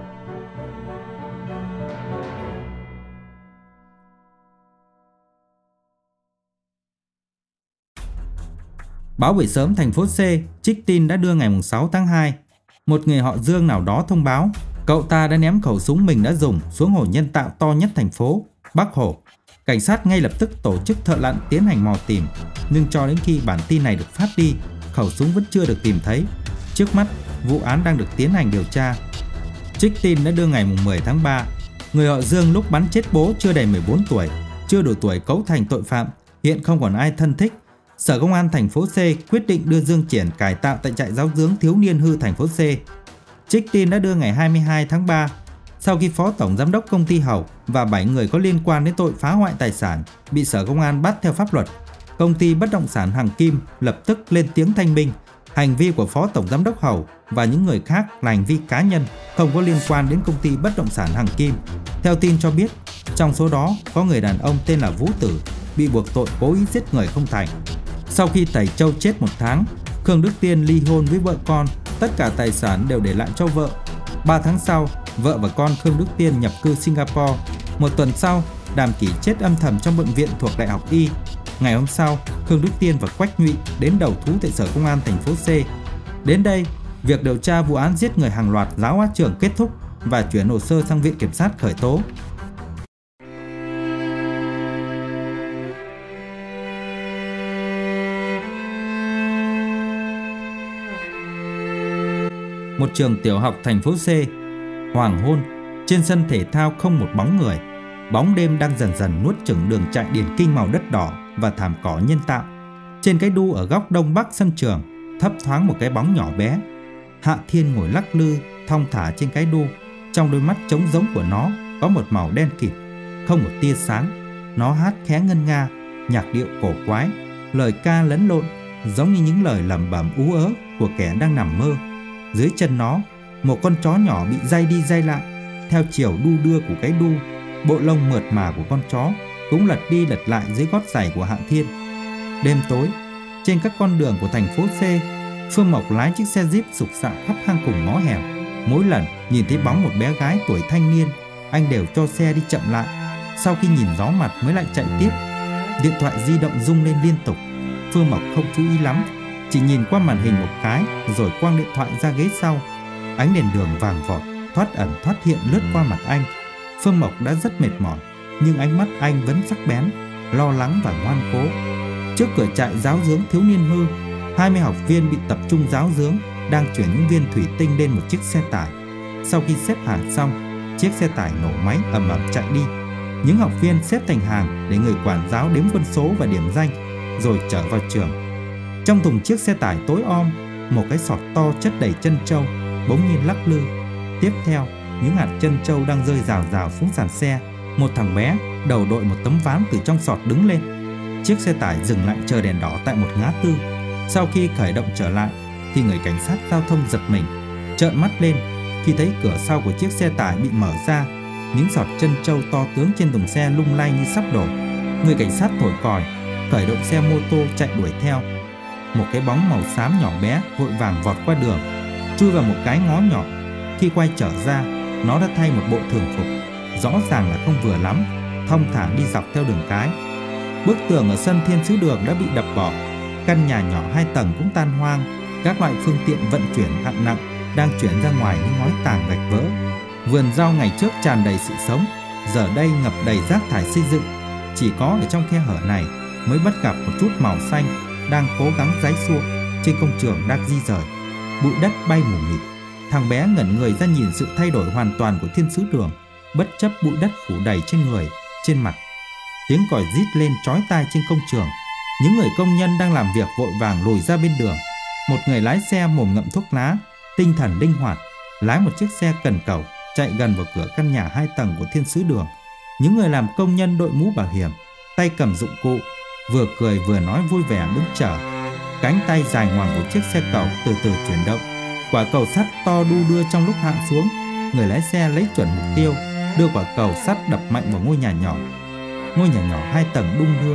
Báo buổi sớm thành phố C trích tin đã đưa ngày sáu tháng hai. Một người họ Dương nào đó thông báo cậu ta đã ném khẩu súng mình đã dùng xuống hồ nhân tạo to nhất thành phố, Bắc Hồ. Cảnh sát ngay lập tức tổ chức thợ lặn tiến hành mò tìm, nhưng cho đến khi bản tin này được phát đi, khẩu súng vẫn chưa được tìm thấy. Trước mắt, vụ án đang được tiến hành điều tra. Trích tin đã đưa ngày mười tháng ba. Người họ Dương lúc bắn chết bố chưa đầy mười bốn tuổi, chưa đủ tuổi cấu thành tội phạm, hiện không còn ai thân thích. Sở Công an thành phố C quyết định đưa Dương Triển cải tạo tại trại giáo dưỡng thiếu niên hư thành phố C. Trích tin đã đưa ngày hai mươi hai tháng ba. Sau khi Phó Tổng Giám đốc Công ty Hậu và bảy người có liên quan đến tội phá hoại tài sản bị Sở Công an bắt theo pháp luật, Công ty Bất động sản Hằng Kim lập tức lên tiếng thanh minh hành vi của Phó Tổng Giám đốc Hậu và những người khác là hành vi cá nhân không có liên quan đến Công ty Bất động sản Hằng Kim. Theo tin cho biết, trong số đó có người đàn ông tên là Vũ Tử bị buộc tội cố ý giết người không thành. Sau khi Tẩy Châu chết một tháng, Khương Đức Tiên ly hôn với vợ con, tất cả tài sản đều để lại cho vợ. Ba tháng sau, vợ và con Khương Đức Tiên nhập cư Singapore. Một tuần sau, Đàm Kỷ chết âm thầm trong bệnh viện thuộc Đại học Y. Ngày hôm sau, Khương Đức Tiên và Quách Nhụy đến đầu thú tại Sở Công an thành phố C. Đến đây, việc điều tra vụ án giết người hàng loạt Giáo Hóa Trưởng kết thúc và chuyển hồ sơ sang Viện Kiểm sát khởi tố. Một trường tiểu học thành phố C. Hoàng hôn, trên sân thể thao không một bóng người. Bóng đêm đang dần dần nuốt chửng đường chạy điền kinh màu đất đỏ và thảm cỏ nhân tạo. Trên cái đu ở góc đông bắc sân trường, thấp thoáng một cái bóng nhỏ bé. Hạ Thiên ngồi lắc lư thong thả trên cái đu. Trong đôi mắt trống rỗng của nó có một màu đen kịt, không một tia sáng. Nó hát khẽ ngân nga, nhạc điệu cổ quái, lời ca lẫn lộn, giống như những lời lẩm bẩm ú ớ của kẻ đang nằm mơ. Dưới chân nó, một con chó nhỏ bị day đi day lại theo chiều đu đưa của cái đu. Bộ lông mượt mà của con chó cũng lật đi lật lại dưới gót giày của Hạng Thiên. Đêm tối, trên các con đường của thành phố C, Phương Mộc lái chiếc xe Jeep sục sạo khắp hang cùng ngõ hẻm. Mỗi lần nhìn thấy bóng một bé gái tuổi thanh niên, anh đều cho xe đi chậm lại. Sau khi nhìn gió mặt mới lại chạy tiếp. Điện thoại di động rung lên liên tục. Phương Mộc không chú ý lắm, chỉ nhìn qua màn hình một cái rồi quăng điện thoại ra ghế sau. Ánh đèn đường vàng vọt, thoát ẩn thoát hiện lướt qua mặt anh. Phương Mộc đã rất mệt mỏi, nhưng ánh mắt anh vẫn sắc bén, lo lắng và ngoan cố. Trước cửa trại giáo dưỡng thiếu niên hư, hai mươi học viên bị tập trung giáo dưỡng đang chuyển những viên thủy tinh lên một chiếc xe tải. Sau khi xếp hàng xong, chiếc xe tải nổ máy ầm ầm chạy đi. Những học viên xếp thành hàng để người quản giáo đếm quân số và điểm danh, rồi chở vào trường. Trong thùng chiếc xe tải tối om, một cái sọt to chất đầy trân châu bỗng nhiên lắc lư. Tiếp theo, những hạt trân châu đang rơi rào rào xuống sàn xe. Một thằng bé đầu đội một tấm ván từ trong sọt đứng lên. Chiếc xe tải dừng lại chờ đèn đỏ tại một ngã tư. Sau khi khởi động trở lại thì người cảnh sát giao thông giật mình, trợn mắt lên khi thấy cửa sau của chiếc xe tải bị mở ra. Những sọt trân châu to tướng trên thùng xe lung lay như sắp đổ. Người cảnh sát thổi còi, khởi động xe mô tô chạy đuổi theo. Một cái bóng màu xám nhỏ bé vội vàng vọt qua đường, chui vào một cái ngõ nhỏ. Khi quay trở ra, nó đã thay một bộ thường phục, rõ ràng là không vừa lắm, thong thả đi dọc theo đường cái. Bức tường ở sân Thiên Sứ Đường đã bị đập bỏ, căn nhà nhỏ hai tầng cũng tan hoang. Các loại phương tiện vận chuyển hạng nặng đang chuyển ra ngoài những ngói tàng gạch vỡ. Vườn rau ngày trước tràn đầy sự sống, giờ đây ngập đầy rác thải xây dựng. Chỉ có ở trong khe hở này mới bắt gặp một chút màu xanh đang cố gắng giãy giụa trên công trường đang di rời. Bụi đất bay mù mịt. Thằng bé ngẩn người ra nhìn sự thay đổi hoàn toàn của Thiên Sứ Đường, bất chấp bụi đất phủ đầy trên người, trên mặt. Tiếng còi rít lên chói tai trên công trường. Những người công nhân đang làm việc vội vàng lùi ra bên đường. Một người lái xe mồm ngậm thuốc lá, tinh thần linh hoạt, lái một chiếc xe cần cẩu chạy gần vào cửa căn nhà hai tầng của Thiên Sứ Đường. Những người làm công nhân đội mũ bảo hiểm, tay cầm dụng cụ, vừa cười vừa nói vui vẻ đứng chờ. Cánh tay dài ngoằng của chiếc xe cẩu từ từ chuyển động. Quả cầu sắt to đu đưa trong lúc hạ xuống. Người lái xe lấy chuẩn mục tiêu, đưa quả cầu sắt đập mạnh vào ngôi nhà nhỏ. Ngôi nhà nhỏ hai tầng đung đưa,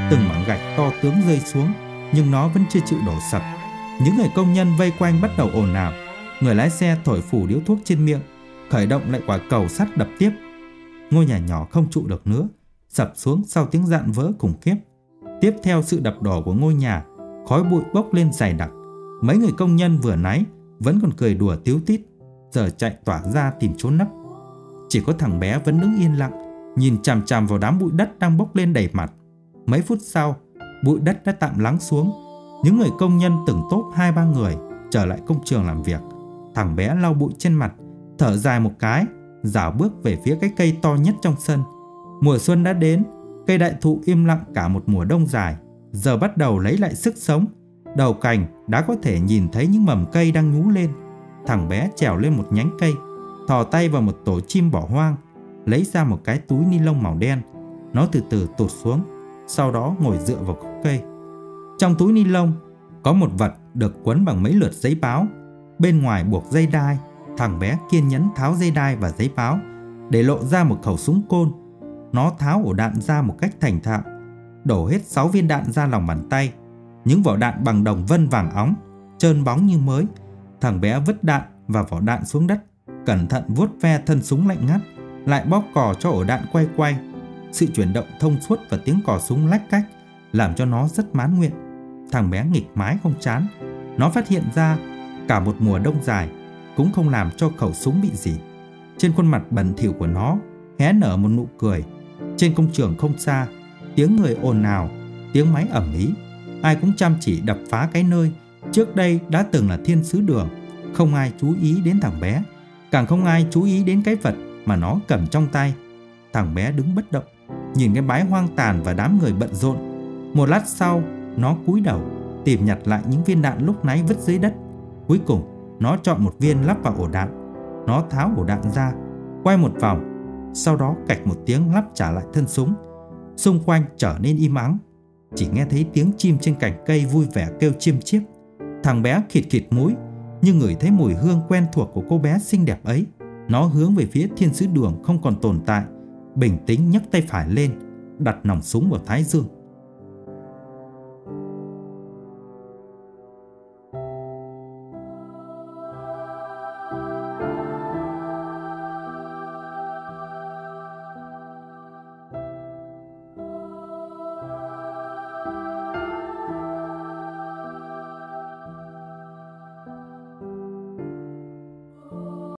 từng mảng gạch to tướng rơi xuống, nhưng nó vẫn chưa chịu đổ sập. Những người công nhân vây quanh bắt đầu ồn ào. Người lái xe thổi phù điếu thuốc trên miệng, khởi động lại quả cầu sắt đập tiếp. Ngôi nhà nhỏ không trụ được nữa, sập xuống sau tiếng dạn vỡ khủng khiếp. Tiếp theo sự đập đổ của ngôi nhà, khói bụi bốc lên dày đặc. Mấy người công nhân vừa nãy vẫn còn cười đùa tíu tít, giờ chạy tỏa ra tìm trốn nấp. Chỉ có thằng bé vẫn đứng yên lặng, nhìn chằm chằm vào đám bụi đất đang bốc lên đầy mặt. Mấy phút sau, bụi đất đã tạm lắng xuống. Những người công nhân từng tốp hai ba người trở lại công trường làm việc. Thằng bé lau bụi trên mặt, thở dài một cái, rảo bước về phía cái cây to nhất trong sân. Mùa xuân đã đến, cây đại thụ im lặng cả một mùa đông dài, giờ bắt đầu lấy lại sức sống. Đầu cành đã có thể nhìn thấy những mầm cây đang nhú lên. Thằng bé trèo lên một nhánh cây, thò tay vào một tổ chim bỏ hoang, lấy ra một cái túi ni lông màu đen. Nó từ từ tụt xuống, sau đó ngồi dựa vào gốc cây. Trong túi ni lông có một vật được quấn bằng mấy lượt giấy báo, bên ngoài buộc dây đai. Thằng bé kiên nhẫn tháo dây đai và giấy báo để lộ ra một khẩu súng côn. Nó tháo ổ đạn ra một cách thành thạo, đổ hết sáu viên đạn ra lòng bàn tay. Những vỏ đạn bằng đồng vân vàng óng, trơn bóng như mới. Thằng bé vứt đạn và vỏ đạn xuống đất, cẩn thận vuốt ve thân súng lạnh ngắt, lại bóp cò cho ổ đạn quay quay. Sự chuyển động thông suốt và tiếng cò súng lách cách làm cho nó rất mãn nguyện. Thằng bé nghịch mái không chán. Nó phát hiện ra cả một mùa đông dài cũng không làm cho khẩu súng bị gì. Trên khuôn mặt bẩn thỉu của nó hé nở một nụ cười. Trên công trường không xa, tiếng người ồn ào, tiếng máy ầm ĩ. Ai cũng chăm chỉ đập phá cái nơi trước đây đã từng là thiên sứ đường. Không ai chú ý đến thằng bé, càng không ai chú ý đến cái vật mà nó cầm trong tay. Thằng bé đứng bất động, nhìn cái bãi hoang tàn và đám người bận rộn. Một lát sau, nó cúi đầu tìm nhặt lại những viên đạn lúc nãy vứt dưới đất. Cuối cùng, nó chọn một viên lắp vào ổ đạn. Nó tháo ổ đạn ra, quay một vòng, sau đó cạch một tiếng lắp trả lại thân súng. Xung quanh trở nên im ắng, chỉ nghe thấy tiếng chim trên cành cây vui vẻ kêu chiêm chiếp. Thằng bé khịt khịt mũi, nhưng ngửi thấy mùi hương quen thuộc của cô bé xinh đẹp ấy. Nó hướng về phía thiên sứ đường không còn tồn tại, bình tĩnh nhấc tay phải lên, đặt nòng súng vào thái dương.